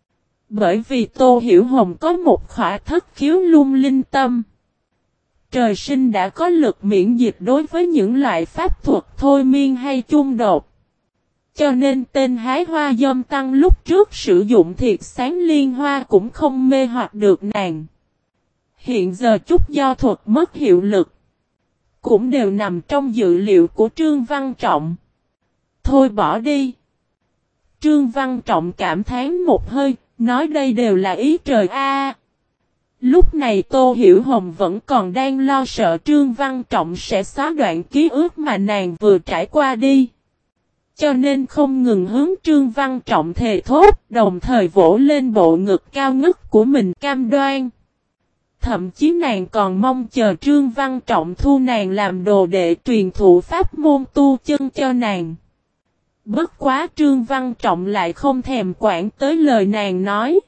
Bởi vì Tô Hiểu Hồng có một khỏa thất khiếu lung linh tâm. Trời sinh đã có lực miễn dịch đối với những loại pháp thuật thôi miên hay chung đột. Cho nên tên hái hoa dâm tăng lúc trước sử dụng thiệt sáng liên hoa cũng không mê hoặc được nàng. Hiện giờ chút do thuật mất hiệu lực. Cũng đều nằm trong dự liệu của Trương Văn Trọng. Thôi bỏ đi. Trương Văn Trọng cảm thán một hơi, nói đây đều là ý trời a. Lúc này Tô Hiểu Hồng vẫn còn đang lo sợ Trương Văn Trọng sẽ xóa đoạn ký ức mà nàng vừa trải qua đi. Cho nên không ngừng hướng Trương Văn Trọng thề thốt, đồng thời vỗ lên bộ ngực cao ngất của mình cam đoan. Thậm chí nàng còn mong chờ Trương Văn Trọng thu nàng làm đồ đệ truyền thụ pháp môn tu chân cho nàng. Bất quá Trương Văn Trọng lại không thèm quản tới lời nàng nói.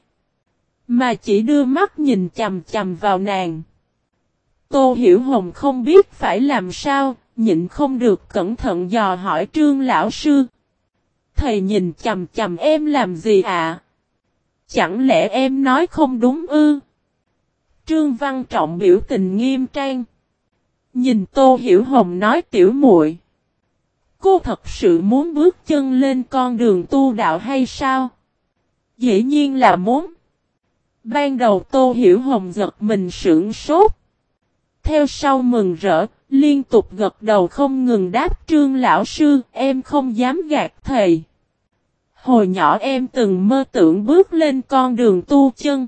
Mà chỉ đưa mắt nhìn chằm chằm vào nàng. Tô Hiểu Hồng không biết phải làm sao, nhịn không được cẩn thận dò hỏi Trương lão sư. Thầy nhìn chằm chằm em làm gì ạ? À? Chẳng lẽ em nói không đúng ư? Trương Văn Trọng biểu tình nghiêm trang. Nhìn Tô Hiểu Hồng nói tiểu muội, cô thật sự muốn bước chân lên con đường tu đạo hay sao? Dĩ nhiên là muốn. Ban đầu Tô Hiểu Hồng giật mình sững sốt. Theo sau mừng rỡ, liên tục gật đầu không ngừng đáp Trương lão sư, em không dám gạt thầy. Hồi nhỏ em từng mơ tưởng bước lên con đường tu chân.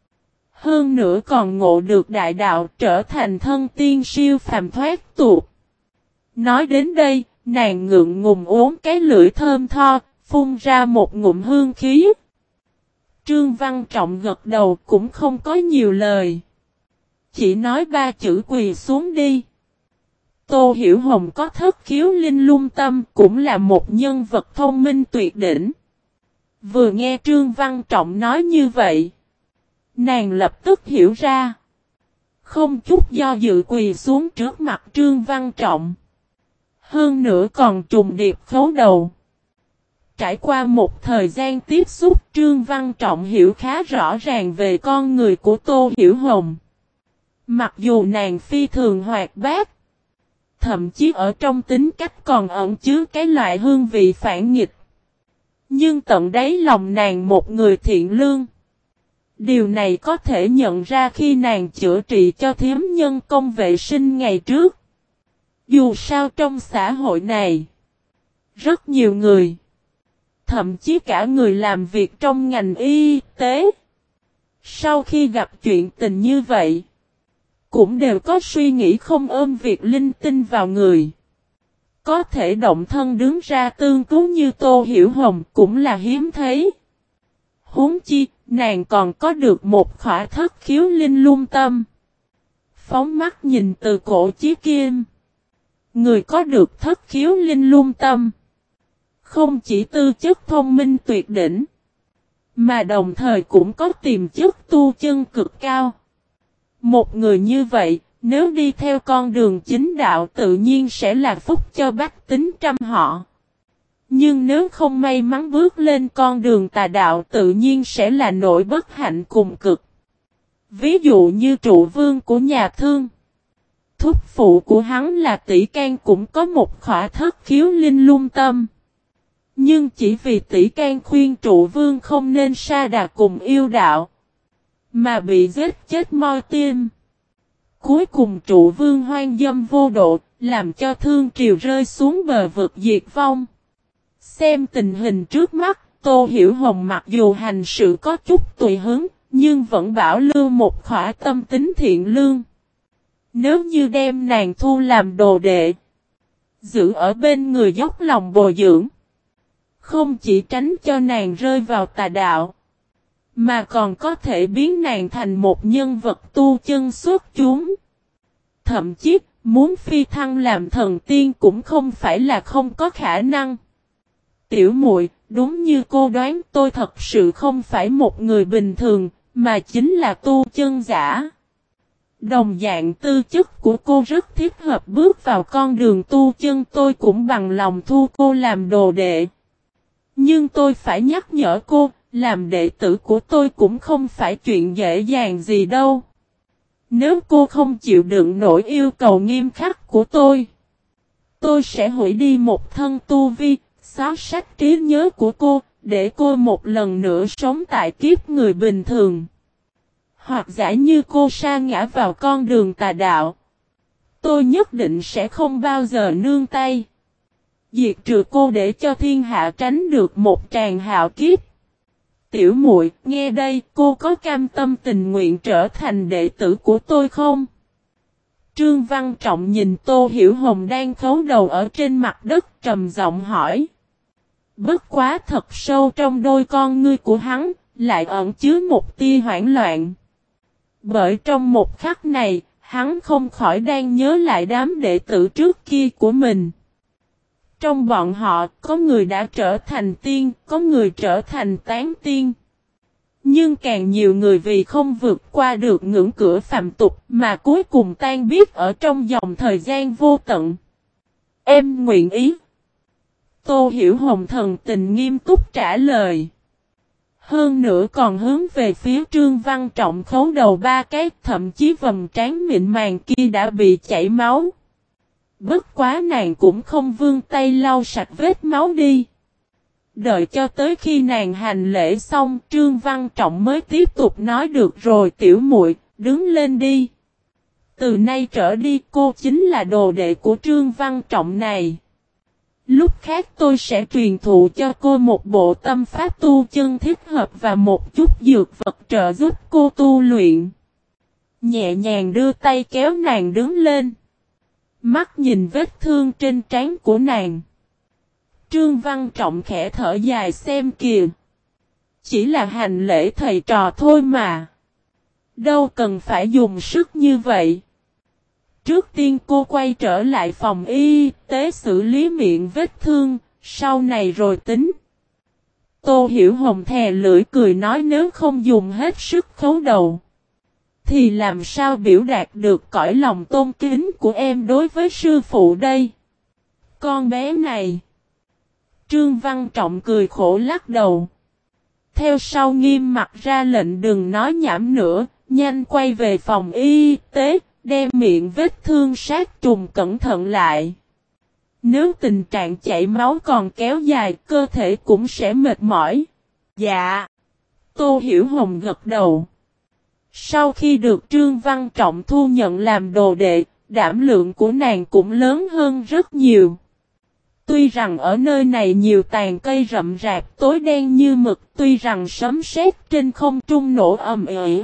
Hơn nữa còn ngộ được đại đạo trở thành thân tiên siêu phàm thoát tục. Nói đến đây, nàng ngượng ngùng uống cái lưỡi thơm tho, phun ra một ngụm hương khí. Trương Văn Trọng gật đầu cũng không có nhiều lời. Chỉ nói ba chữ quỳ xuống đi. Tô Hiểu Hồng có thất khiếu linh lung tâm cũng là một nhân vật thông minh tuyệt đỉnh. Vừa nghe Trương Văn Trọng nói như vậy, nàng lập tức hiểu ra. Không chút do dự quỳ xuống trước mặt Trương Văn Trọng. Hơn nữa còn trùng điệp khấu đầu. Trải qua một thời gian tiếp xúc, Trương Văn Trọng hiểu khá rõ ràng về con người của Tô Hiểu Hồng. Mặc dù nàng phi thường hoạt bát, thậm chí ở trong tính cách còn ẩn chứa cái loại hương vị phản nghịch. Nhưng tận đáy lòng nàng một người thiện lương. Điều này có thể nhận ra khi nàng chữa trị cho thiếm nhân công vệ sinh ngày trước. Dù sao trong xã hội này, rất nhiều người, thậm chí cả người làm việc trong ngành y tế, sau khi gặp chuyện tình như vậy, cũng đều có suy nghĩ không ôm việc linh tinh vào người. Có thể động thân đứng ra tương cứu như Tô Hiểu Hồng cũng là hiếm thấy. Huống chi, nàng còn có được một khỏa thất khiếu linh lung tâm. Phóng mắt nhìn từ cổ chí kim. Người có được thất khiếu linh lung tâm. Không chỉ tư chất thông minh tuyệt đỉnh, mà đồng thời cũng có tiềm chất tu chân cực cao. Một người như vậy, nếu đi theo con đường chính đạo tự nhiên sẽ là phúc cho bách tính trăm họ. Nhưng nếu không may mắn bước lên con đường tà đạo tự nhiên sẽ là nỗi bất hạnh cùng cực. Ví dụ như trụ vương của nhà Thương. Thúc phụ của hắn là Tỷ Can cũng có một khỏa thất khiếu linh lung tâm. Nhưng chỉ vì Tỷ Can khuyên trụ vương không nên sa đà cùng yêu đạo, mà bị giết chết moi tim. Cuối cùng trụ vương hoang dâm vô độ, làm cho Thương triều rơi xuống bờ vực diệt vong. Xem tình hình trước mắt, Tô Hiểu Hồng mặc dù hành sự có chút tùy hứng, nhưng vẫn bảo lưu một khỏa tâm tính thiện lương. Nếu như đem nàng thu làm đồ đệ, giữ ở bên người dốc lòng bồi dưỡng, Không chỉ tránh cho nàng rơi vào tà đạo, mà còn có thể biến nàng thành một nhân vật tu chân xuất chúng. Thậm chí, muốn phi thăng làm thần tiên cũng không phải là không có khả năng. Tiểu muội, đúng như cô đoán, tôi thật sự không phải một người bình thường, mà chính là tu chân giả. Đồng dạng tư chất của cô rất thích hợp bước vào con đường tu chân, tôi cũng bằng lòng thu cô làm đồ đệ. Nhưng tôi phải nhắc nhở cô, làm đệ tử của tôi cũng không phải chuyện dễ dàng gì đâu. Nếu cô không chịu đựng nổi yêu cầu nghiêm khắc của tôi, tôi sẽ hủy đi một thân tu vi, xóa sách trí nhớ của cô, để cô một lần nữa sống tại kiếp người bình thường. Hoặc giả như cô sa ngã vào con đường tà đạo, tôi nhất định sẽ không bao giờ nương tay diệt trừ cô để cho thiên hạ tránh được một tràng hạo kiếp. Tiểu muội, nghe đây, cô có cam tâm tình nguyện trở thành đệ tử của tôi không? Trương Văn Trọng nhìn Tô Hiểu Hồng đang khấu đầu ở trên mặt đất, trầm giọng hỏi. Bất quá thật sâu trong đôi con ngươi của hắn, lại ẩn chứa một tia hoảng loạn. Bởi trong một khắc này, hắn không khỏi đang nhớ lại đám đệ tử trước kia của mình. Trong bọn họ, có người đã trở thành tiên, có người trở thành tán tiên. Nhưng càng nhiều người vì không vượt qua được ngưỡng cửa phàm tục mà cuối cùng tan biết ở trong dòng thời gian vô tận. Em nguyện ý. Tô Hiểu Hồng thần tình nghiêm túc trả lời. Hơn nữa còn hướng về phía Trương Văn Trọng khấu đầu ba cái, thậm chí vầng trán mịn màng kia đã bị chảy máu. Bất quá nàng cũng không vươn tay lau sạch vết máu đi. Đợi cho tới khi nàng hành lễ xong, Trương Văn Trọng mới tiếp tục nói, được rồi tiểu muội, đứng lên đi. Từ nay trở đi cô chính là đồ đệ của Trương Văn Trọng này. Lúc khác tôi sẽ truyền thụ cho cô một bộ tâm pháp tu chân thích hợp và một chút dược vật trợ giúp cô tu luyện. Nhẹ nhàng đưa tay kéo nàng đứng lên. Mắt nhìn vết thương trên trán của nàng. Trương Văn Trọng khẽ thở dài, xem kìa. Chỉ là hành lễ thầy trò thôi mà. Đâu cần phải dùng sức như vậy. Trước tiên cô quay trở lại phòng y tế xử lý miệng vết thương, sau này rồi tính. Tô Hiểu Hồng thè lưỡi cười nói, nếu không dùng hết sức khấu đầu, thì làm sao biểu đạt được cõi lòng tôn kính của em đối với sư phụ đây? Con bé này. Trương Văn Trọng cười khổ lắc đầu. Theo sau nghiêm mặt ra lệnh đừng nói nhảm nữa, nhanh quay về phòng y tế, đem miệng vết thương sát trùng cẩn thận lại. Nếu tình trạng chảy máu còn kéo dài, cơ thể cũng sẽ mệt mỏi. Dạ. Tô Hiểu Hồng gật đầu. Sau khi được Trương Văn Trọng thu nhận làm đồ đệ, đảm lượng của nàng cũng lớn hơn rất nhiều. Tuy rằng ở nơi này nhiều tàn cây rậm rạp tối đen như mực, tuy rằng sấm sét trên không trung nổ ầm ĩ,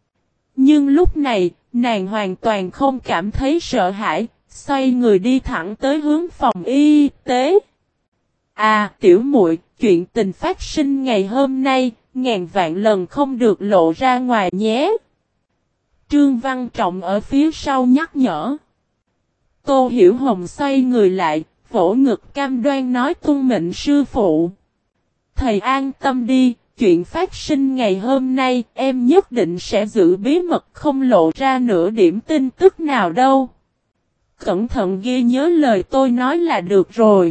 nhưng lúc này, nàng hoàn toàn không cảm thấy sợ hãi, xoay người đi thẳng tới hướng phòng y tế. À, tiểu muội, chuyện tình phát sinh ngày hôm nay, ngàn vạn lần không được lộ ra ngoài nhé. Trương Văn Trọng ở phía sau nhắc nhở. Tô Hiểu Hồng xoay người lại, vỗ ngực cam đoan nói, tuân mệnh sư phụ. Thầy an tâm đi, chuyện phát sinh ngày hôm nay em nhất định sẽ giữ bí mật, không lộ ra nửa điểm tin tức nào đâu. Cẩn thận ghi nhớ lời tôi nói là được rồi.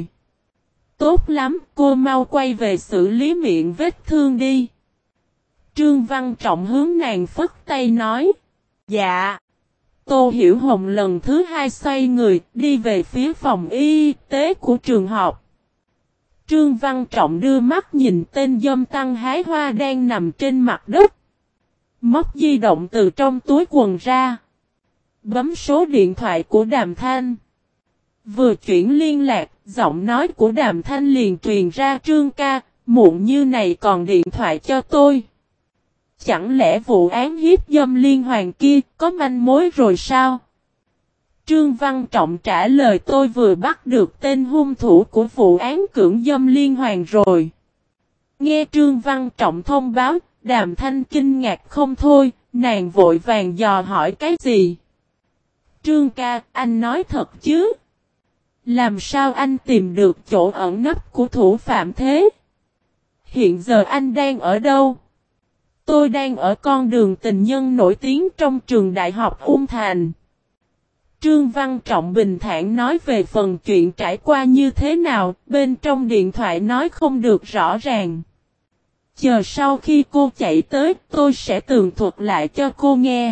Tốt lắm, cô mau quay về xử lý miệng vết thương đi. Trương Văn Trọng hướng nàng phất tay nói. Dạ. Tô Hiểu Hồng lần thứ hai xoay người, đi về phía phòng y tế của trường học. Trương Văn Trọng đưa mắt nhìn tên dâm tăng hái hoa đang nằm trên mặt đất. Móc di động từ trong túi quần ra. Bấm số điện thoại của Đàm Thanh. Vừa chuyển liên lạc, giọng nói của Đàm Thanh liền truyền ra, Trương ca, muộn như này còn điện thoại cho tôi. Chẳng lẽ vụ án hiếp dâm liên hoàn kia có manh mối rồi sao? Trương Văn Trọng trả lời tôi vừa bắt được tên hung thủ của vụ án cưỡng dâm liên hoàn rồi. Nghe Trương Văn Trọng thông báo, Đàm Thanh kinh ngạc không thôi, nàng vội vàng dò hỏi cái gì. Trương ca, anh nói thật chứ? Làm sao anh tìm được chỗ ẩn nấp của thủ phạm thế? Hiện giờ anh đang ở đâu? Tôi đang ở con đường tình nhân nổi tiếng trong trường đại học Ung Thành. Trương Văn Trọng bình thản nói về phần chuyện trải qua như thế nào, bên trong điện thoại nói không được rõ ràng. Chờ sau khi cô chạy tới, tôi sẽ tường thuật lại cho cô nghe.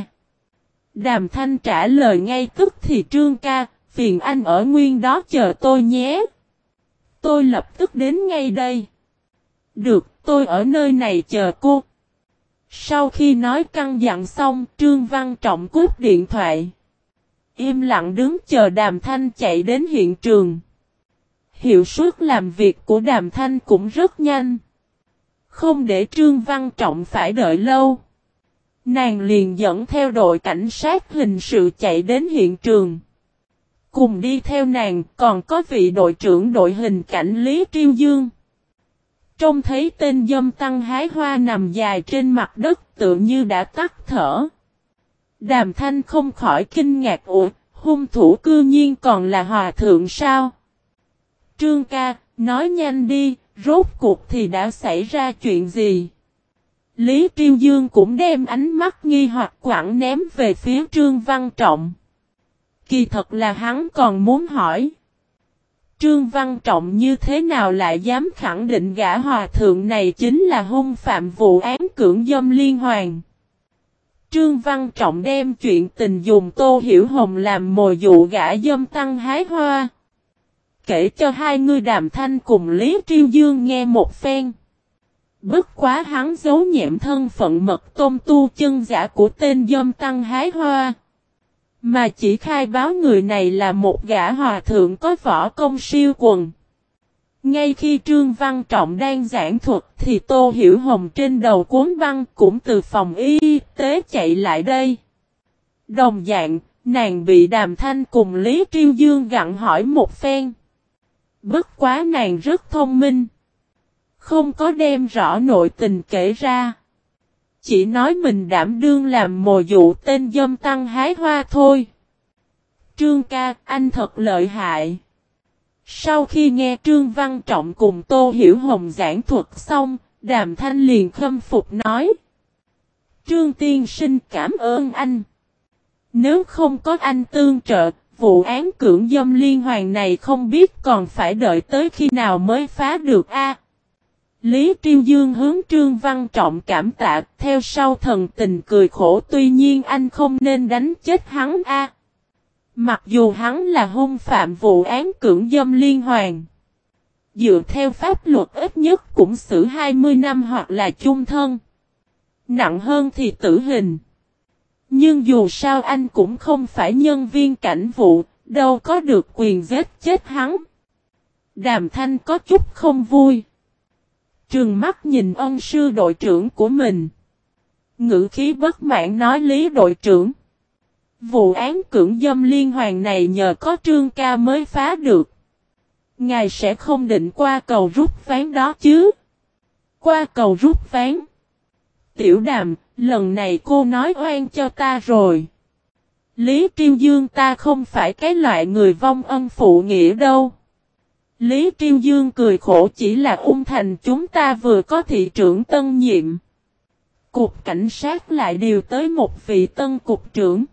Đàm Thanh trả lời ngay tức thì Trương ca, phiền anh ở nguyên đó chờ tôi nhé. Tôi lập tức đến ngay đây. Được, tôi ở nơi này chờ cô. Sau khi nói căn dặn xong, Trương Văn Trọng cúp điện thoại. Im lặng đứng chờ Đàm Thanh chạy đến hiện trường. Hiệu suất làm việc của Đàm Thanh cũng rất nhanh. Không để Trương Văn Trọng phải đợi lâu. Nàng liền dẫn theo đội cảnh sát hình sự chạy đến hiện trường. Cùng đi theo nàng còn có vị đội trưởng đội hình cảnh Lý Triêu Dương. Trông thấy tên dâm tăng hái hoa nằm dài trên mặt đất tự như đã tắt thở. Đàm Thanh không khỏi kinh ngạc, ủa, hung thủ cư nhiên còn là hòa thượng sao? Trương ca, nói nhanh đi, rốt cuộc thì đã xảy ra chuyện gì? Lý Triêu Dương cũng đem ánh mắt nghi hoặc quẳng ném về phía Trương Văn Trọng. Kỳ thật là hắn còn muốn hỏi. Trương Văn Trọng như thế nào lại dám khẳng định gã hòa thượng này chính là hung phạm vụ án cưỡng dâm liên hoàn. Trương Văn Trọng đem chuyện tình dùng Tô Hiểu Hồng làm mồi dụ gã dâm tăng hái hoa. Kể cho hai người Đàm Thanh cùng Lý Triêu Dương nghe một phen. Bất quá hắn giấu nhẹm thân phận mật tôn tu chân giả của tên dâm tăng hái hoa. Mà chỉ khai báo người này là một gã hòa thượng có võ công siêu quần. Ngay khi Trương Văn Trọng đang giảng thuật thì Tô Hiểu Hồng trên đầu cuốn băng cũng từ phòng y tế chạy lại đây. Đồng dạng, nàng bị Đàm Thanh cùng Lý Triêu Dương gặng hỏi một phen. Bất quá nàng rất thông minh. Không có đem rõ nội tình kể ra. Chỉ nói mình đảm đương làm mồi dụ tên dâm tăng hái hoa thôi. Trương ca, anh thật lợi hại. Sau khi nghe Trương Văn Trọng cùng Tô Hiểu Hồng giảng thuật xong, Đàm Thanh liền khâm phục nói. Trương tiên sinh cảm ơn anh. Nếu không có anh tương trợ, vụ án cưỡng dâm liên hoàn này không biết còn phải đợi tới khi nào mới phá được a. À, Lý Triêu Dương hướng Trương Văn Trọng cảm tạ, theo sau thần tình cười khổ, tuy nhiên anh không nên đánh chết hắn a. À, mặc dù hắn là hung phạm vụ án cưỡng dâm liên hoàn. Dựa theo pháp luật ít nhất cũng xử hai mươi năm hoặc là chung thân. Nặng hơn thì tử hình. Nhưng dù sao anh cũng không phải nhân viên cảnh vụ, đâu có được quyền giết chết hắn. Đàm Thanh có chút không vui. Trừng mắt nhìn ân sư đội trưởng của mình. Ngữ khí bất mãn nói Lý đội trưởng. Vụ án cưỡng dâm liên hoàn này nhờ có Trương ca mới phá được. Ngài sẽ không định qua cầu rút ván đó chứ? Qua cầu rút ván. Tiểu Đàm, lần này cô nói oan cho ta rồi. Lý Triêu Dương ta không phải cái loại người vong ân phụ nghĩa đâu. Lý Triêu Dương cười khổ, chỉ là Ung Thành chúng ta vừa có thị trưởng tân nhiệm. Cục cảnh sát lại điều tới một vị tân cục trưởng.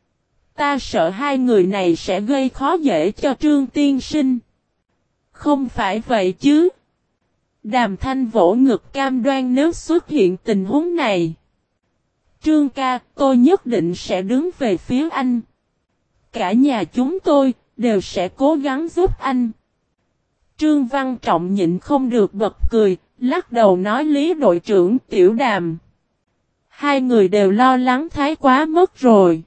Ta sợ hai người này sẽ gây khó dễ cho Trương tiên sinh. Không phải vậy chứ. Đàm Thanh vỗ ngực cam đoan nếu xuất hiện tình huống này. Trương ca, tôi nhất định sẽ đứng về phía anh. Cả nhà chúng tôi đều sẽ cố gắng giúp anh. Trương Văn Trọng nhịn không được bật cười, lắc đầu nói Lý đội trưởng, Tiểu Đàm. Hai người đều lo lắng thái quá mất rồi.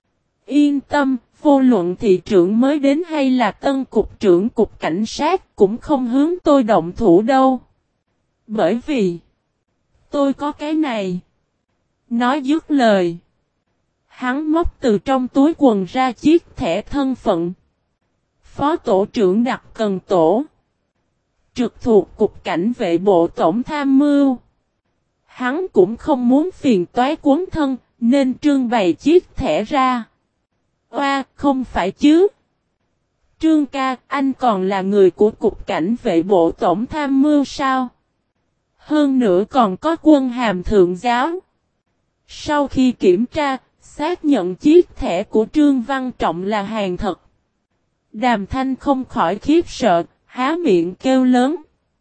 Yên tâm, vô luận thị trưởng mới đến hay là tân cục trưởng cục cảnh sát cũng không hướng tôi động thủ đâu. Bởi vì tôi có cái này. Nói dứt lời. Hắn móc từ trong túi quần ra chiếc thẻ thân phận. Phó tổ trưởng đặc cần tổ. Trực thuộc Cục Cảnh vệ Bộ Tổng Tham mưu. Hắn cũng không muốn phiền toái cuốn thân, nên trưng bày chiếc thẻ ra. Oa, không phải chứ. Trương ca, anh còn là người của Cục Cảnh vệ Bộ Tổng Tham mưu sao? Hơn nữa còn có quân hàm thượng giáo. Sau khi kiểm tra, xác nhận chiếc thẻ của Trương Văn Trọng là hàng thật. Đàm Thanh không khỏi khiếp sợ, há miệng kêu lớn.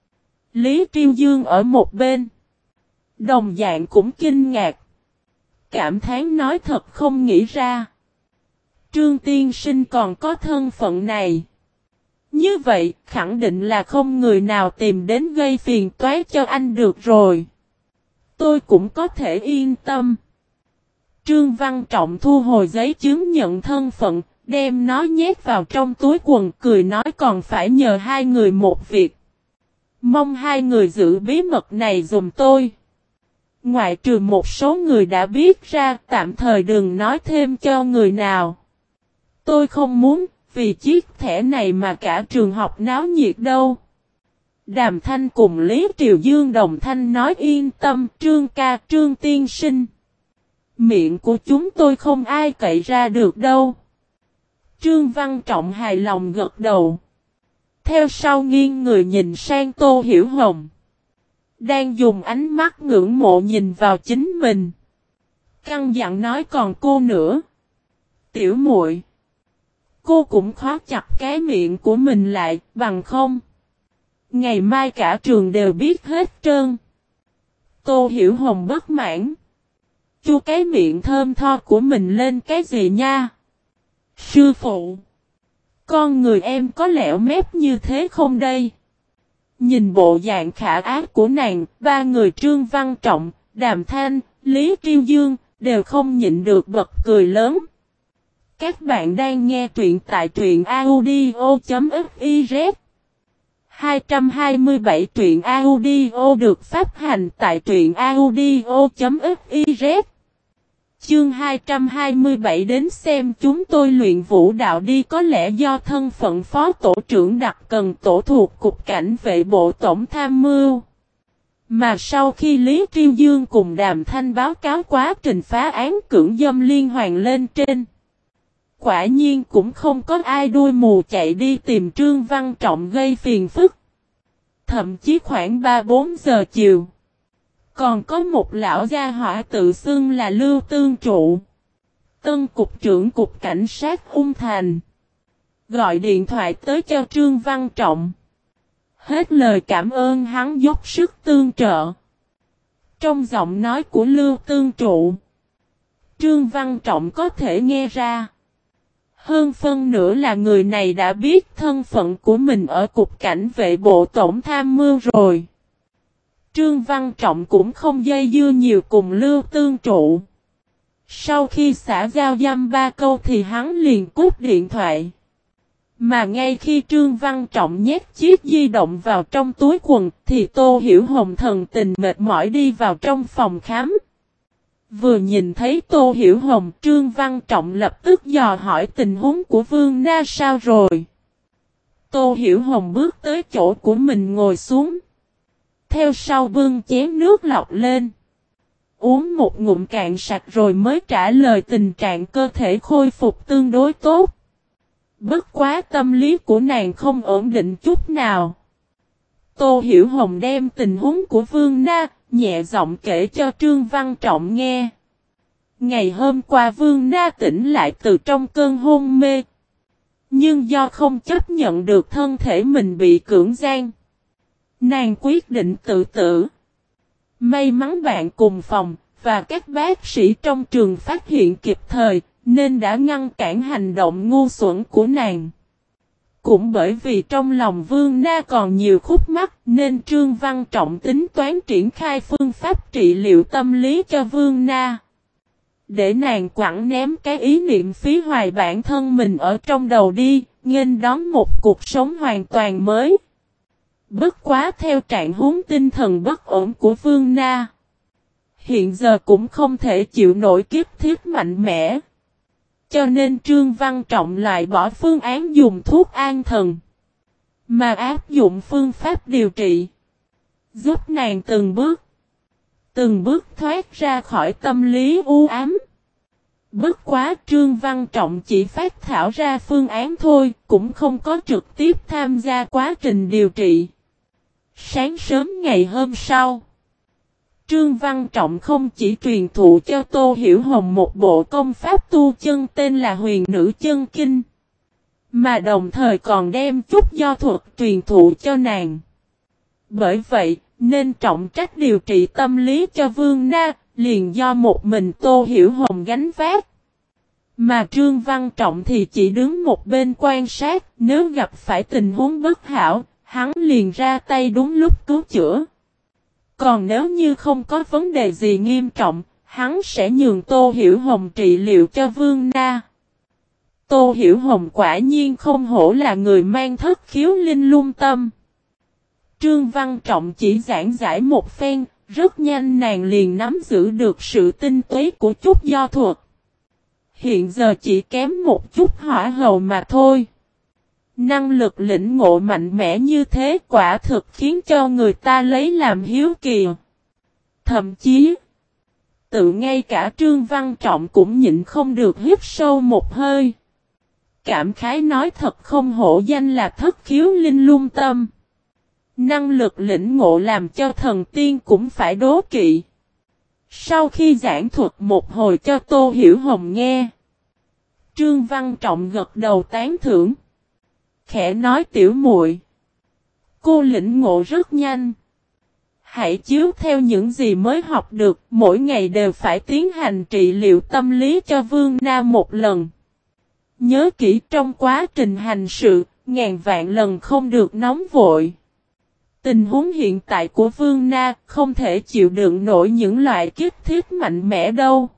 Lý Triêu Dương ở một bên. Đồng dạng cũng kinh ngạc. Cảm thán nói thật không nghĩ ra. Trương tiên sinh còn có thân phận này. Như vậy, khẳng định là không người nào tìm đến gây phiền toái cho anh được rồi. Tôi cũng có thể yên tâm. Trương Văn Trọng thu hồi giấy chứng nhận thân phận, đem nó nhét vào trong túi quần, cười nói còn phải nhờ hai người một việc. Mong hai người giữ bí mật này giùm tôi. Ngoại trừ một số người đã biết ra, tạm thời đừng nói thêm cho người nào. Tôi không muốn, vì chiếc thẻ này mà cả trường học náo nhiệt đâu. Đàm Thanh cùng Lý Triều Dương đồng thanh nói yên tâm, Trương ca, Trương tiên sinh. Miệng của chúng tôi không ai cậy ra được đâu. Trương Văn Trọng hài lòng gật đầu. Theo sau nghiêng người nhìn sang Tô Hiểu Hồng. Đang dùng ánh mắt ngưỡng mộ nhìn vào chính mình. Căn dặn nói còn cô nữa. Tiểu muội, cô cũng khó chặt cái miệng của mình lại, bằng không. Ngày mai cả trường đều biết hết trơn. Tô Hiểu Hồng bất mãn. Chu cái miệng thơm tho của mình lên cái gì nha? Sư phụ, con người em có lẻo mép như thế không đây? Nhìn bộ dạng khả ác của nàng, ba người Trương Văn Trọng, Đàm Thanh, Lý Triêu Dương, đều không nhịn được bật cười lớn. Các bạn đang nghe truyện tại truyện audio.fiz. hai trăm hai mươi bảy truyện audio được phát hành tại truyện audio.fiz. Chương hai trăm hai mươi bảy đến xem chúng tôi luyện vũ đạo đi. Có lẽ do thân phận phó tổ trưởng đặc cần tổ thuộc Cục Cảnh vệ Bộ Tổng Tham mưu. Mà sau khi Lý Triêu Dương cùng Đàm Thanh báo cáo quá trình phá án cưỡng dâm liên hoàn lên trên. Quả nhiên cũng không có ai đuôi mù chạy đi tìm Trương Văn Trọng gây phiền phức. Thậm chí khoảng ba bốn giờ chiều. Còn có một lão gia hỏa tự xưng là Lưu Tương Trụ. Tân cục trưởng cục cảnh sát Ung Thành. Gọi điện thoại tới cho Trương Văn Trọng. Hết lời cảm ơn hắn dốc sức tương trợ. Trong giọng nói của Lưu Tương Trụ, Trương Văn Trọng có thể nghe ra. Hơn phân nữa là người này đã biết thân phận của mình ở Cục Cảnh vệ Bộ Tổng Tham mưu rồi. Trương Văn Trọng cũng không dây dưa nhiều cùng Lưu Tương Trụ. Sau khi xả giao dăm ba câu thì hắn liền cúp điện thoại. Mà ngay khi Trương Văn Trọng nhét chiếc di động vào trong túi quần thì Tô Hiểu Hồng thần tình mệt mỏi đi vào trong phòng khám. Vừa nhìn thấy Tô Hiểu Hồng, Trương Văn Trọng lập tức dò hỏi tình huống của Vương Na sao rồi. Tô Hiểu Hồng bước tới chỗ của mình ngồi xuống. Theo sau bưng chén nước lọc lên. Uống một ngụm cạn sạch rồi mới trả lời tình trạng cơ thể khôi phục tương đối tốt. Bất quá tâm lý của nàng không ổn định chút nào. Tô Hiểu Hồng đem tình huống của Vương Na, nhẹ giọng kể cho Trương Văn Trọng nghe. Ngày hôm qua Vương Na tỉnh lại từ trong cơn hôn mê. Nhưng do không chấp nhận được thân thể mình bị cưỡng gian, nàng quyết định tự tử. May mắn bạn cùng phòng và các bác sĩ trong trường phát hiện kịp thời, nên đã ngăn cản hành động ngu xuẩn của nàng. Cũng bởi vì trong lòng Vương Na còn nhiều khúc mắc nên Trương Văn Trọng tính toán triển khai phương pháp trị liệu tâm lý cho Vương Na. Để nàng quẳng ném cái ý niệm phí hoài bản thân mình ở trong đầu đi, nghênh đón một cuộc sống hoàn toàn mới. Bất quá theo trạng huống tinh thần bất ổn của Vương Na, hiện giờ cũng không thể chịu nổi kiếp thiết mạnh mẽ. Cho nên Trương Văn Trọng loại bỏ phương án dùng thuốc an thần, mà áp dụng phương pháp điều trị, giúp nàng từng bước, từng bước thoát ra khỏi tâm lý u ám. Bất quá Trương Văn Trọng chỉ phát thảo ra phương án thôi, cũng không có trực tiếp tham gia quá trình điều trị. Sáng sớm ngày hôm sau, Trương Văn Trọng không chỉ truyền thụ cho Tô Hiểu Hồng một bộ công pháp tu chân tên là Huyền Nữ Chân Kinh, mà đồng thời còn đem chút do thuật truyền thụ cho nàng. Bởi vậy, nên trọng trách điều trị tâm lý cho Vương Na, liền do một mình Tô Hiểu Hồng gánh vác. Mà Trương Văn Trọng thì chỉ đứng một bên quan sát, nếu gặp phải tình huống bất hảo, hắn liền ra tay đúng lúc cứu chữa. Còn nếu như không có vấn đề gì nghiêm trọng, hắn sẽ nhường Tô Hiểu Hồng trị liệu cho Vương Na. Tô Hiểu Hồng quả nhiên không hổ là người mang thất khiếu linh lung tâm. Trương Văn Trọng chỉ giảng giải một phen, rất nhanh nàng liền nắm giữ được sự tinh túy của chút do thuật. Hiện giờ chỉ kém một chút hỏa hầu mà thôi. Năng lực lĩnh ngộ mạnh mẽ như thế quả thực khiến cho người ta lấy làm hiếu kỳ. Thậm chí, tự ngay cả Trương Văn Trọng cũng nhịn không được hít sâu một hơi. Cảm khái nói thật không hổ danh là thất khiếu linh lung tâm. Năng lực lĩnh ngộ làm cho thần tiên cũng phải đố kỵ. Sau khi giảng thuật một hồi cho Tô Hiểu Hồng nghe, Trương Văn Trọng gật đầu tán thưởng. Khẽ nói tiểu muội, cô lĩnh ngộ rất nhanh. Hãy chiếu theo những gì mới học được, mỗi ngày đều phải tiến hành trị liệu tâm lý cho Vương Na một lần. Nhớ kỹ trong quá trình hành sự, ngàn vạn lần không được nóng vội. Tình huống hiện tại của Vương Na không thể chịu đựng nổi những loại kích thích mạnh mẽ đâu.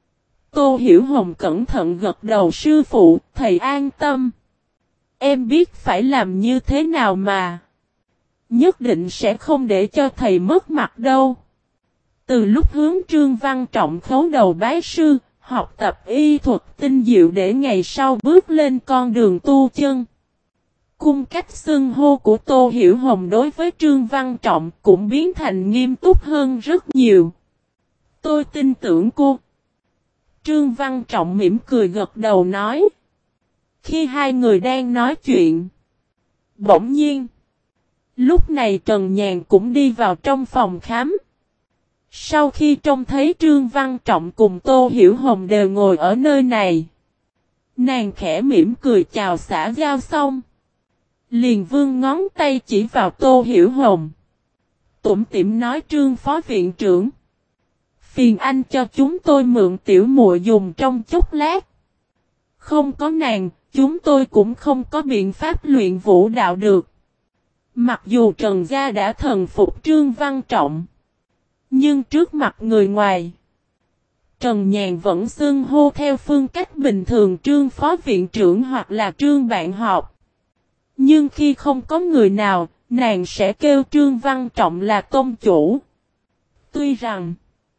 Tô Hiểu Hồng cẩn thận gật đầu sư phụ, thầy an tâm. Em biết phải làm như thế nào mà. Nhất định sẽ không để cho thầy mất mặt đâu. Từ lúc hướng Trương Văn Trọng khấu đầu bái sư, học tập y thuật tinh diệu để ngày sau bước lên con đường tu chân. Cung cách xưng hô của Tô Hiểu Hồng đối với Trương Văn Trọng cũng biến thành nghiêm túc hơn rất nhiều. Tôi tin tưởng cô. Trương Văn Trọng mỉm cười gật đầu nói. Khi hai người đang nói chuyện, bỗng nhiên, lúc này Trần Nhàn cũng đi vào trong phòng khám. Sau khi trông thấy Trương Văn Trọng cùng Tô Hiểu Hồng đều ngồi ở nơi này, nàng khẽ mỉm cười chào xã giao xong, liền vươn ngón tay chỉ vào Tô Hiểu Hồng. Tủm tỉm nói Trương phó viện trưởng, phiền anh cho chúng tôi mượn tiểu muội dùng trong chốc lát. Không có nàng, chúng tôi cũng không có biện pháp luyện vũ đạo được. Mặc dù Trần Gia đã thần phục Trương Văn Trọng, nhưng trước mặt người ngoài, Trần Nhàn vẫn xưng hô theo phương cách bình thường Trương phó viện trưởng hoặc là Trương bạn học. Nhưng khi không có người nào, nàng sẽ kêu Trương Văn Trọng là tôn chủ. Tuy rằng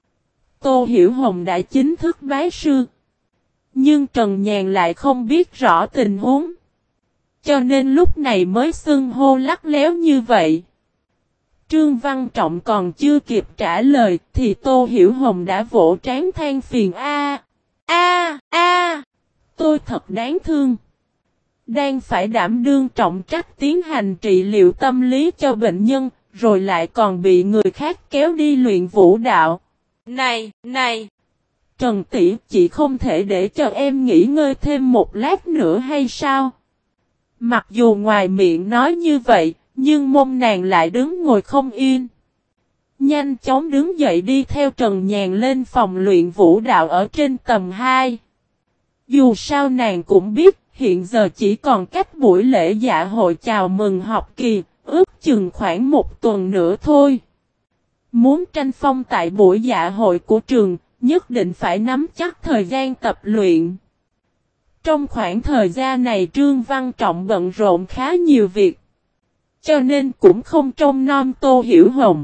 Tô Hiểu Hồng đã chính thức bái sư, nhưng Trần Nhàn lại không biết rõ tình huống, cho nên lúc này mới xưng hô lắc léo như vậy. Trương Văn Trọng còn chưa kịp trả lời thì Tô Hiểu Hồng đã vỗ trán than phiền a a a tôi thật đáng thương. Đang phải đảm đương trọng trách tiến hành trị liệu tâm lý cho bệnh nhân, rồi lại còn bị người khác kéo đi luyện vũ đạo. Này, này! Trần tỷ, chị không thể để cho em nghỉ ngơi thêm một lát nữa hay sao? Mặc dù ngoài miệng nói như vậy, nhưng mông nàng lại đứng ngồi không yên. Nhanh chóng đứng dậy đi theo Trần Nhàn lên phòng luyện vũ đạo ở trên tầng hai. Dù sao nàng cũng biết, hiện giờ chỉ còn cách buổi lễ dạ hội chào mừng học kỳ, ước chừng khoảng một tuần nữa thôi. Muốn tranh phong tại buổi dạ hội của trường, nhất định phải nắm chắc thời gian tập luyện. Trong khoảng thời gian này Trương Văn Trọng bận rộn khá nhiều việc, cho nên cũng không trông nom Tô Hiểu Hồng.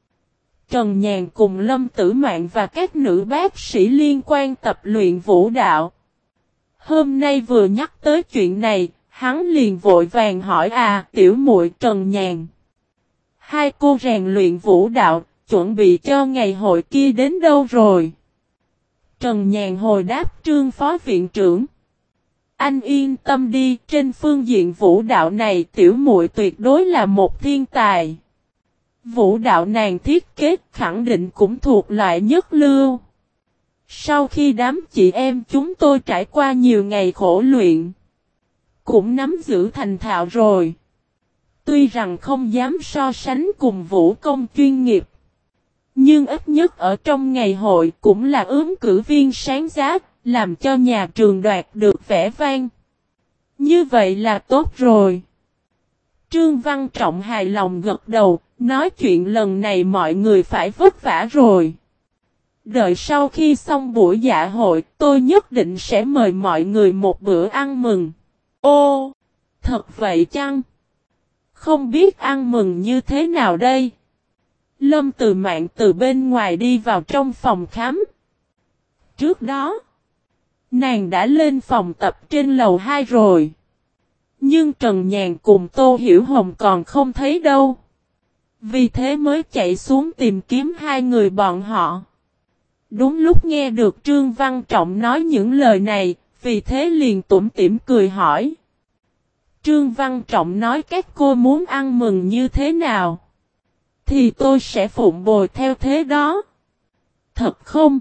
Trần Nhàn cùng Lâm Tử Mạn và các nữ bác sĩ liên quan tập luyện vũ đạo. Hôm nay vừa nhắc tới chuyện này, hắn liền vội vàng hỏi à, tiểu muội Trần Nhàn. Hai cô rèn luyện vũ đạo, chuẩn bị cho ngày hội kia đến đâu rồi? Trần Nhàn hồi đáp Trương phó viện trưởng. Anh yên tâm đi, trên phương diện vũ đạo này tiểu muội tuyệt đối là một thiên tài. Vũ đạo nàng thiết kế khẳng định cũng thuộc loại nhất lưu. Sau khi đám chị em chúng tôi trải qua nhiều ngày khổ luyện, cũng nắm giữ thành thạo rồi. Tuy rằng không dám so sánh cùng vũ công chuyên nghiệp, nhưng ít nhất ở trong ngày hội cũng là ứng cử viên sáng giá, làm cho nhà trường đoạt được vẻ vang. Như vậy là tốt rồi. Trương Văn Trọng hài lòng gật đầu, nói chuyện lần này mọi người phải vất vả rồi. Đợi sau khi xong buổi dạ hội, tôi nhất định sẽ mời mọi người một bữa ăn mừng. Ô, thật vậy chăng? Không biết ăn mừng như thế nào đây? Lâm Từ Mạn từ bên ngoài đi vào trong phòng khám. Trước đó, nàng đã lên phòng tập trên lầu hai rồi. Nhưng Trần Nhàn cùng Tô Hiểu Hồng còn không thấy đâu. Vì thế mới chạy xuống tìm kiếm hai người bọn họ. Đúng lúc nghe được Trương Văn Trọng nói những lời này, vì thế liền tủm tỉm cười hỏi. Trương Văn Trọng nói các cô muốn ăn mừng như thế nào? Thì tôi sẽ phụng bồi theo thế đó. Thật không?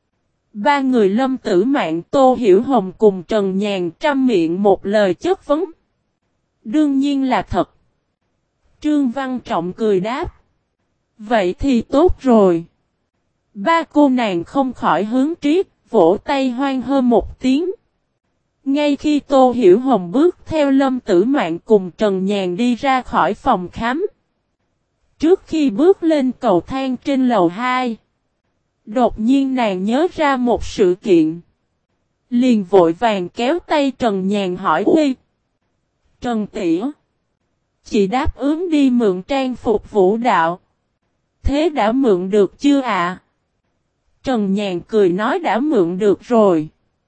Ba người Lâm Tử Mạn, Tô Hiểu Hồng cùng Trần Nhàn trăm miệng một lời chất vấn. Đương nhiên là thật. Trương Văn Trọng cười đáp. Vậy thì tốt rồi. Ba cô nàng không khỏi hướng triết, vỗ tay hoan hô một tiếng. Ngay khi Tô Hiểu Hồng bước theo Lâm Tử Mạn cùng Trần Nhàn đi ra khỏi phòng khám. Trước khi bước lên cầu thang trên lầu hai, đột nhiên nàng nhớ ra một sự kiện. Liền vội vàng kéo tay Trần Nhàn hỏi Uy. Trần Tỉa, chị đáp ứng đi mượn trang phục vũ đạo. Thế đã mượn được chưa ạ? À? Trần Nhàn cười nói đã mượn được rồi.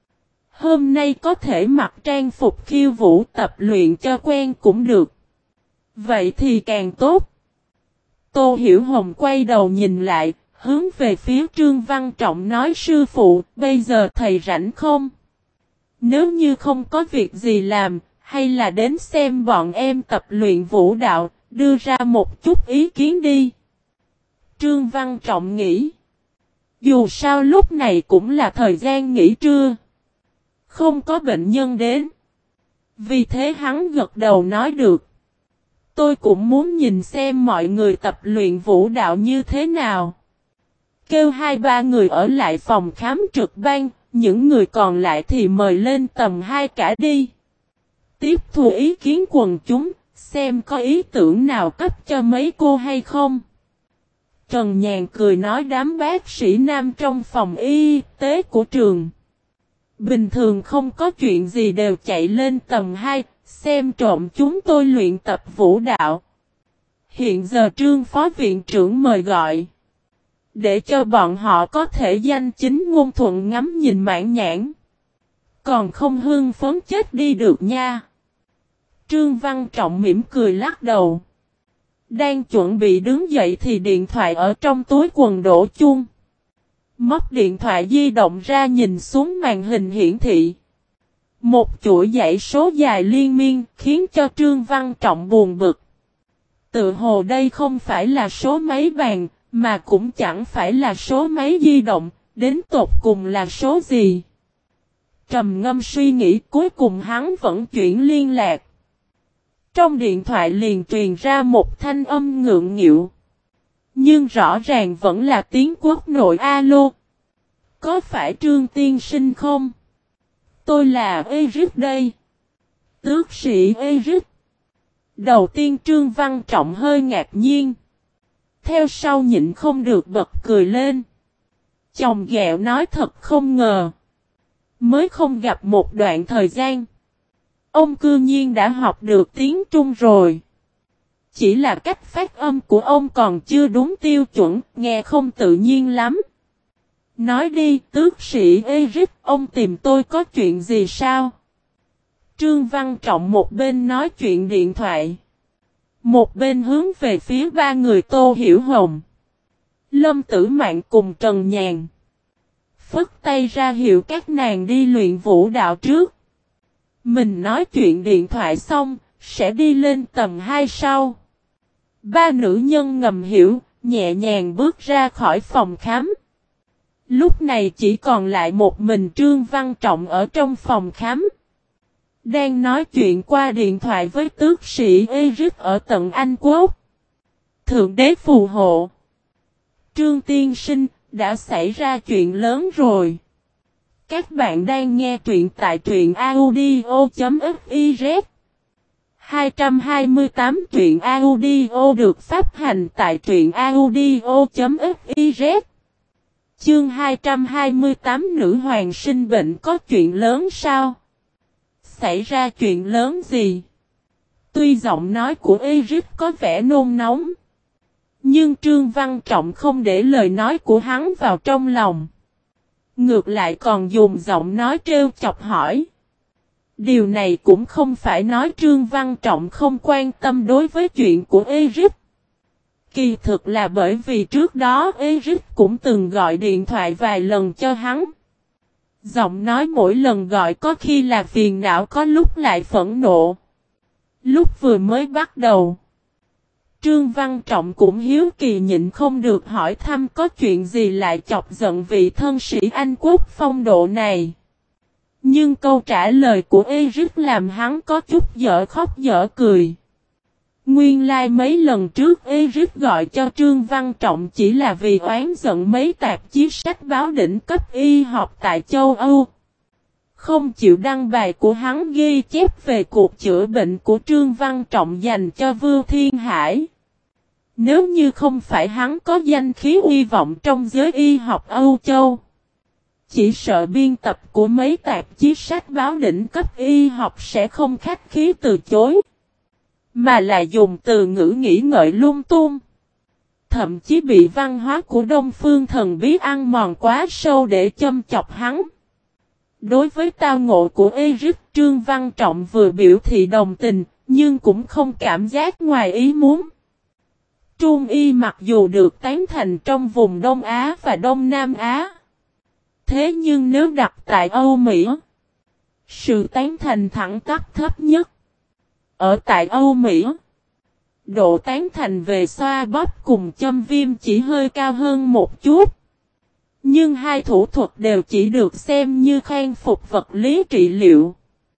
Hôm nay có thể mặc trang phục khiêu vũ tập luyện cho quen cũng được. Vậy thì càng tốt. Tô Hiểu Hồng quay đầu nhìn lại, hướng về phía Trương Văn Trọng nói sư phụ, bây giờ thầy rảnh không? Nếu như không có việc gì làm, hay là đến xem bọn em tập luyện vũ đạo, đưa ra một chút ý kiến đi. Trương Văn Trọng nghĩ. Dù sao lúc này cũng là thời gian nghỉ trưa. Không có bệnh nhân đến. Vì thế hắn gật đầu nói được. Tôi cũng muốn nhìn xem mọi người tập luyện vũ đạo như thế nào. Kêu hai ba người ở lại phòng khám trực ban, những người còn lại thì mời lên tầng hai cả đi. Tiếp thu ý kiến quần chúng, xem có ý tưởng nào cấp cho mấy cô hay không. Trần Nhàn cười nói đám bác sĩ nam trong phòng y tế của trường. Bình thường không có chuyện gì đều chạy lên tầng hai, xem trộm chúng tôi luyện tập vũ đạo. Hiện giờ Trương phó viện trưởng mời gọi. Để cho bọn họ có thể danh chính ngôn thuận ngắm nhìn mãn nhãn. Còn không hưng phấn chết đi được nha. Trương Văn Trọng mỉm cười lắc đầu. Đang chuẩn bị đứng dậy thì điện thoại ở trong túi quần đổ chuông. Móc điện thoại di động ra nhìn xuống màn hình hiển thị. Một chuỗi dãy số dài liên miên khiến cho Trương Văn Trọng buồn bực. Tự hồ đây không phải là số máy bàn, mà cũng chẳng phải là số máy di động, đến tột cùng là số gì. Trầm ngâm suy nghĩ cuối cùng hắn vẫn chuyển liên lạc. Trong điện thoại liền truyền ra một thanh âm ngượng nghịu. Nhưng rõ ràng vẫn là tiếng quốc nội alo. Có phải Trương tiên sinh không? Tôi là Eric đây. Tước sĩ Eric. Đầu tiên Trương Văn Trọng hơi ngạc nhiên. Theo sau nhịn không được bật cười lên. Chồng ghẹo nói thật không ngờ. Mới không gặp một đoạn thời gian. Ông cư nhiên đã học được tiếng Trung rồi. Chỉ là cách phát âm của ông còn chưa đúng tiêu chuẩn, nghe không tự nhiên lắm. Nói đi, tước sĩ Eric, ông tìm tôi có chuyện gì sao? Trương Văn Trọng một bên nói chuyện điện thoại, một bên hướng về phía ba người Tô Hiểu Hồng, Lâm Tử Mạn cùng Trần Nhàn. Phất tay ra hiệu các nàng đi luyện vũ đạo trước. Mình nói chuyện điện thoại xong, sẽ đi lên tầng hai sau. Ba nữ nhân ngầm hiểu, nhẹ nhàng bước ra khỏi phòng khám. Lúc này chỉ còn lại một mình Trương Văn Trọng ở trong phòng khám. Đang nói chuyện qua điện thoại với tước sĩ Eric ở tận Anh Quốc. Thượng đế phù hộ. Trương tiên sinh, đã xảy ra chuyện lớn rồi. Các bạn đang nghe truyện tại truyện audio.fiz. hai trăm hai mươi tám truyện audio được phát hành tại truyện audio.fiz. Chương hai trăm hai mươi tám nữ hoàng sinh bệnh có chuyện lớn sao? Xảy ra chuyện lớn gì? Tuy giọng nói của Eric có vẻ nôn nóng, nhưng Trương Văn Trọng không để lời nói của hắn vào trong lòng. Ngược lại còn dùng giọng nói trêu chọc hỏi. Điều này cũng không phải nói Trương Văn Trọng không quan tâm đối với chuyện của Eric. Kỳ thực là bởi vì trước đó Eric cũng từng gọi điện thoại vài lần cho hắn. Giọng nói mỗi lần gọi có khi là phiền não, có lúc lại phẫn nộ. Lúc vừa mới bắt đầu, Trương Văn Trọng cũng hiếu kỳ nhịn không được hỏi thăm có chuyện gì lại chọc giận vị thân sĩ Anh Quốc phong độ này. Nhưng câu trả lời của Eric làm hắn có chút dở khóc dở cười. Nguyên lai like mấy lần trước Eric gọi cho Trương Văn Trọng chỉ là vì oán giận mấy tạp chí sách báo đỉnh cấp y học tại châu Âu. Không chịu đăng bài của hắn ghi chép về cuộc chữa bệnh của Trương Văn Trọng dành cho Vưu Thiên Hải. Nếu như không phải hắn có danh khí uy vọng trong giới y học Âu Châu, chỉ sợ biên tập của mấy tạp chí sách báo đỉnh cấp y học sẽ không khách khí từ chối, mà là dùng từ ngữ nghĩ ngợi lung tung. Thậm chí bị văn hóa của Đông Phương thần bí ăn mòn quá sâu để châm chọc hắn. Đối với tao ngộ của Eric, Trương Văn Trọng vừa biểu thị đồng tình, nhưng cũng không cảm giác ngoài ý muốn. Trung y mặc dù được tán thành trong vùng Đông Á và Đông Nam Á, thế nhưng nếu đặt tại Âu Mỹ, sự tán thành thẳng tắp thấp nhất. Ở tại Âu Mỹ, độ tán thành về xoa bóp cùng châm viêm chỉ hơi cao hơn một chút. Nhưng hai thủ thuật đều chỉ được xem như khang phục vật lý trị liệu,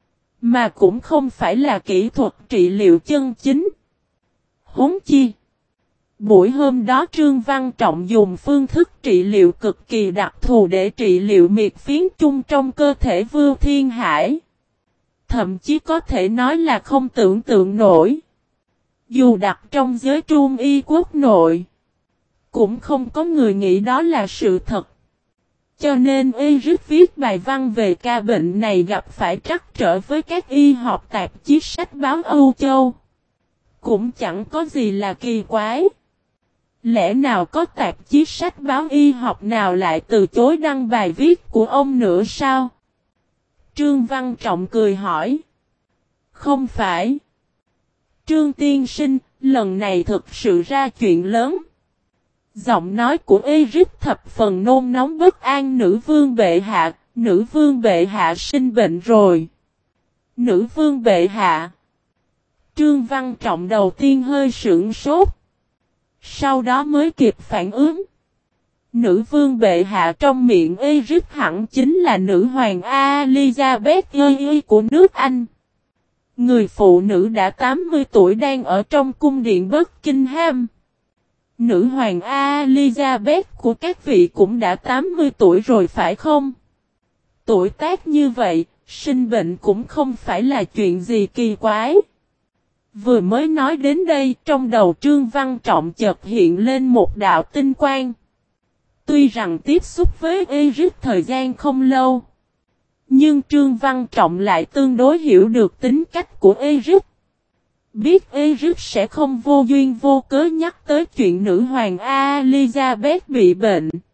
mà cũng không phải là kỹ thuật trị liệu chân chính. Huống chi, buổi hôm đó Trương Văn Trọng dùng phương thức trị liệu cực kỳ đặc thù để trị liệu miệt phiến chung trong cơ thể Vưu Thiên Hải. Thậm chí có thể nói là không tưởng tượng nổi. Dù đặt trong giới Trung y quốc nội, cũng không có người nghĩ đó là sự thật. Cho nên Eric viết bài văn về ca bệnh này gặp phải trắc trở với các y học tạp chí sách báo Âu Châu. Cũng chẳng có gì là kỳ quái. Lẽ nào có tạp chí sách báo y học nào lại từ chối đăng bài viết của ông nữa sao? Trương Văn Trọng cười hỏi. Không phải. Trương tiên sinh, lần này thực sự ra chuyện lớn. Giọng nói của Eric thập phần nôn nóng bất an. Nữ vương bệ hạ, nữ vương bệ hạ sinh bệnh rồi. Nữ vương bệ hạ. Trương Văn Trọng đầu tiên hơi sửng sốt, sau đó mới kịp phản ứng. Nữ vương bệ hạ trong miệng Eric hẳn chính là nữ hoàng Elizabeth của nước Anh. Người phụ nữ đã tám mươi tuổi đang ở trong cung điện Buckingham. Nữ hoàng Elizabeth của các vị cũng đã tám mươi tuổi rồi phải không? Tuổi tác như vậy, sinh bệnh cũng không phải là chuyện gì kỳ quái. Vừa mới nói đến đây, trong đầu Trương Văn Trọng chợt hiện lên một đạo tinh quang. Tuy rằng tiếp xúc với Eric thời gian không lâu, nhưng Trương Văn Trọng lại tương đối hiểu được tính cách của Eric. Biết Eric sẽ không vô duyên vô cớ nhắc tới chuyện nữ hoàng Elizabeth bị bệnh.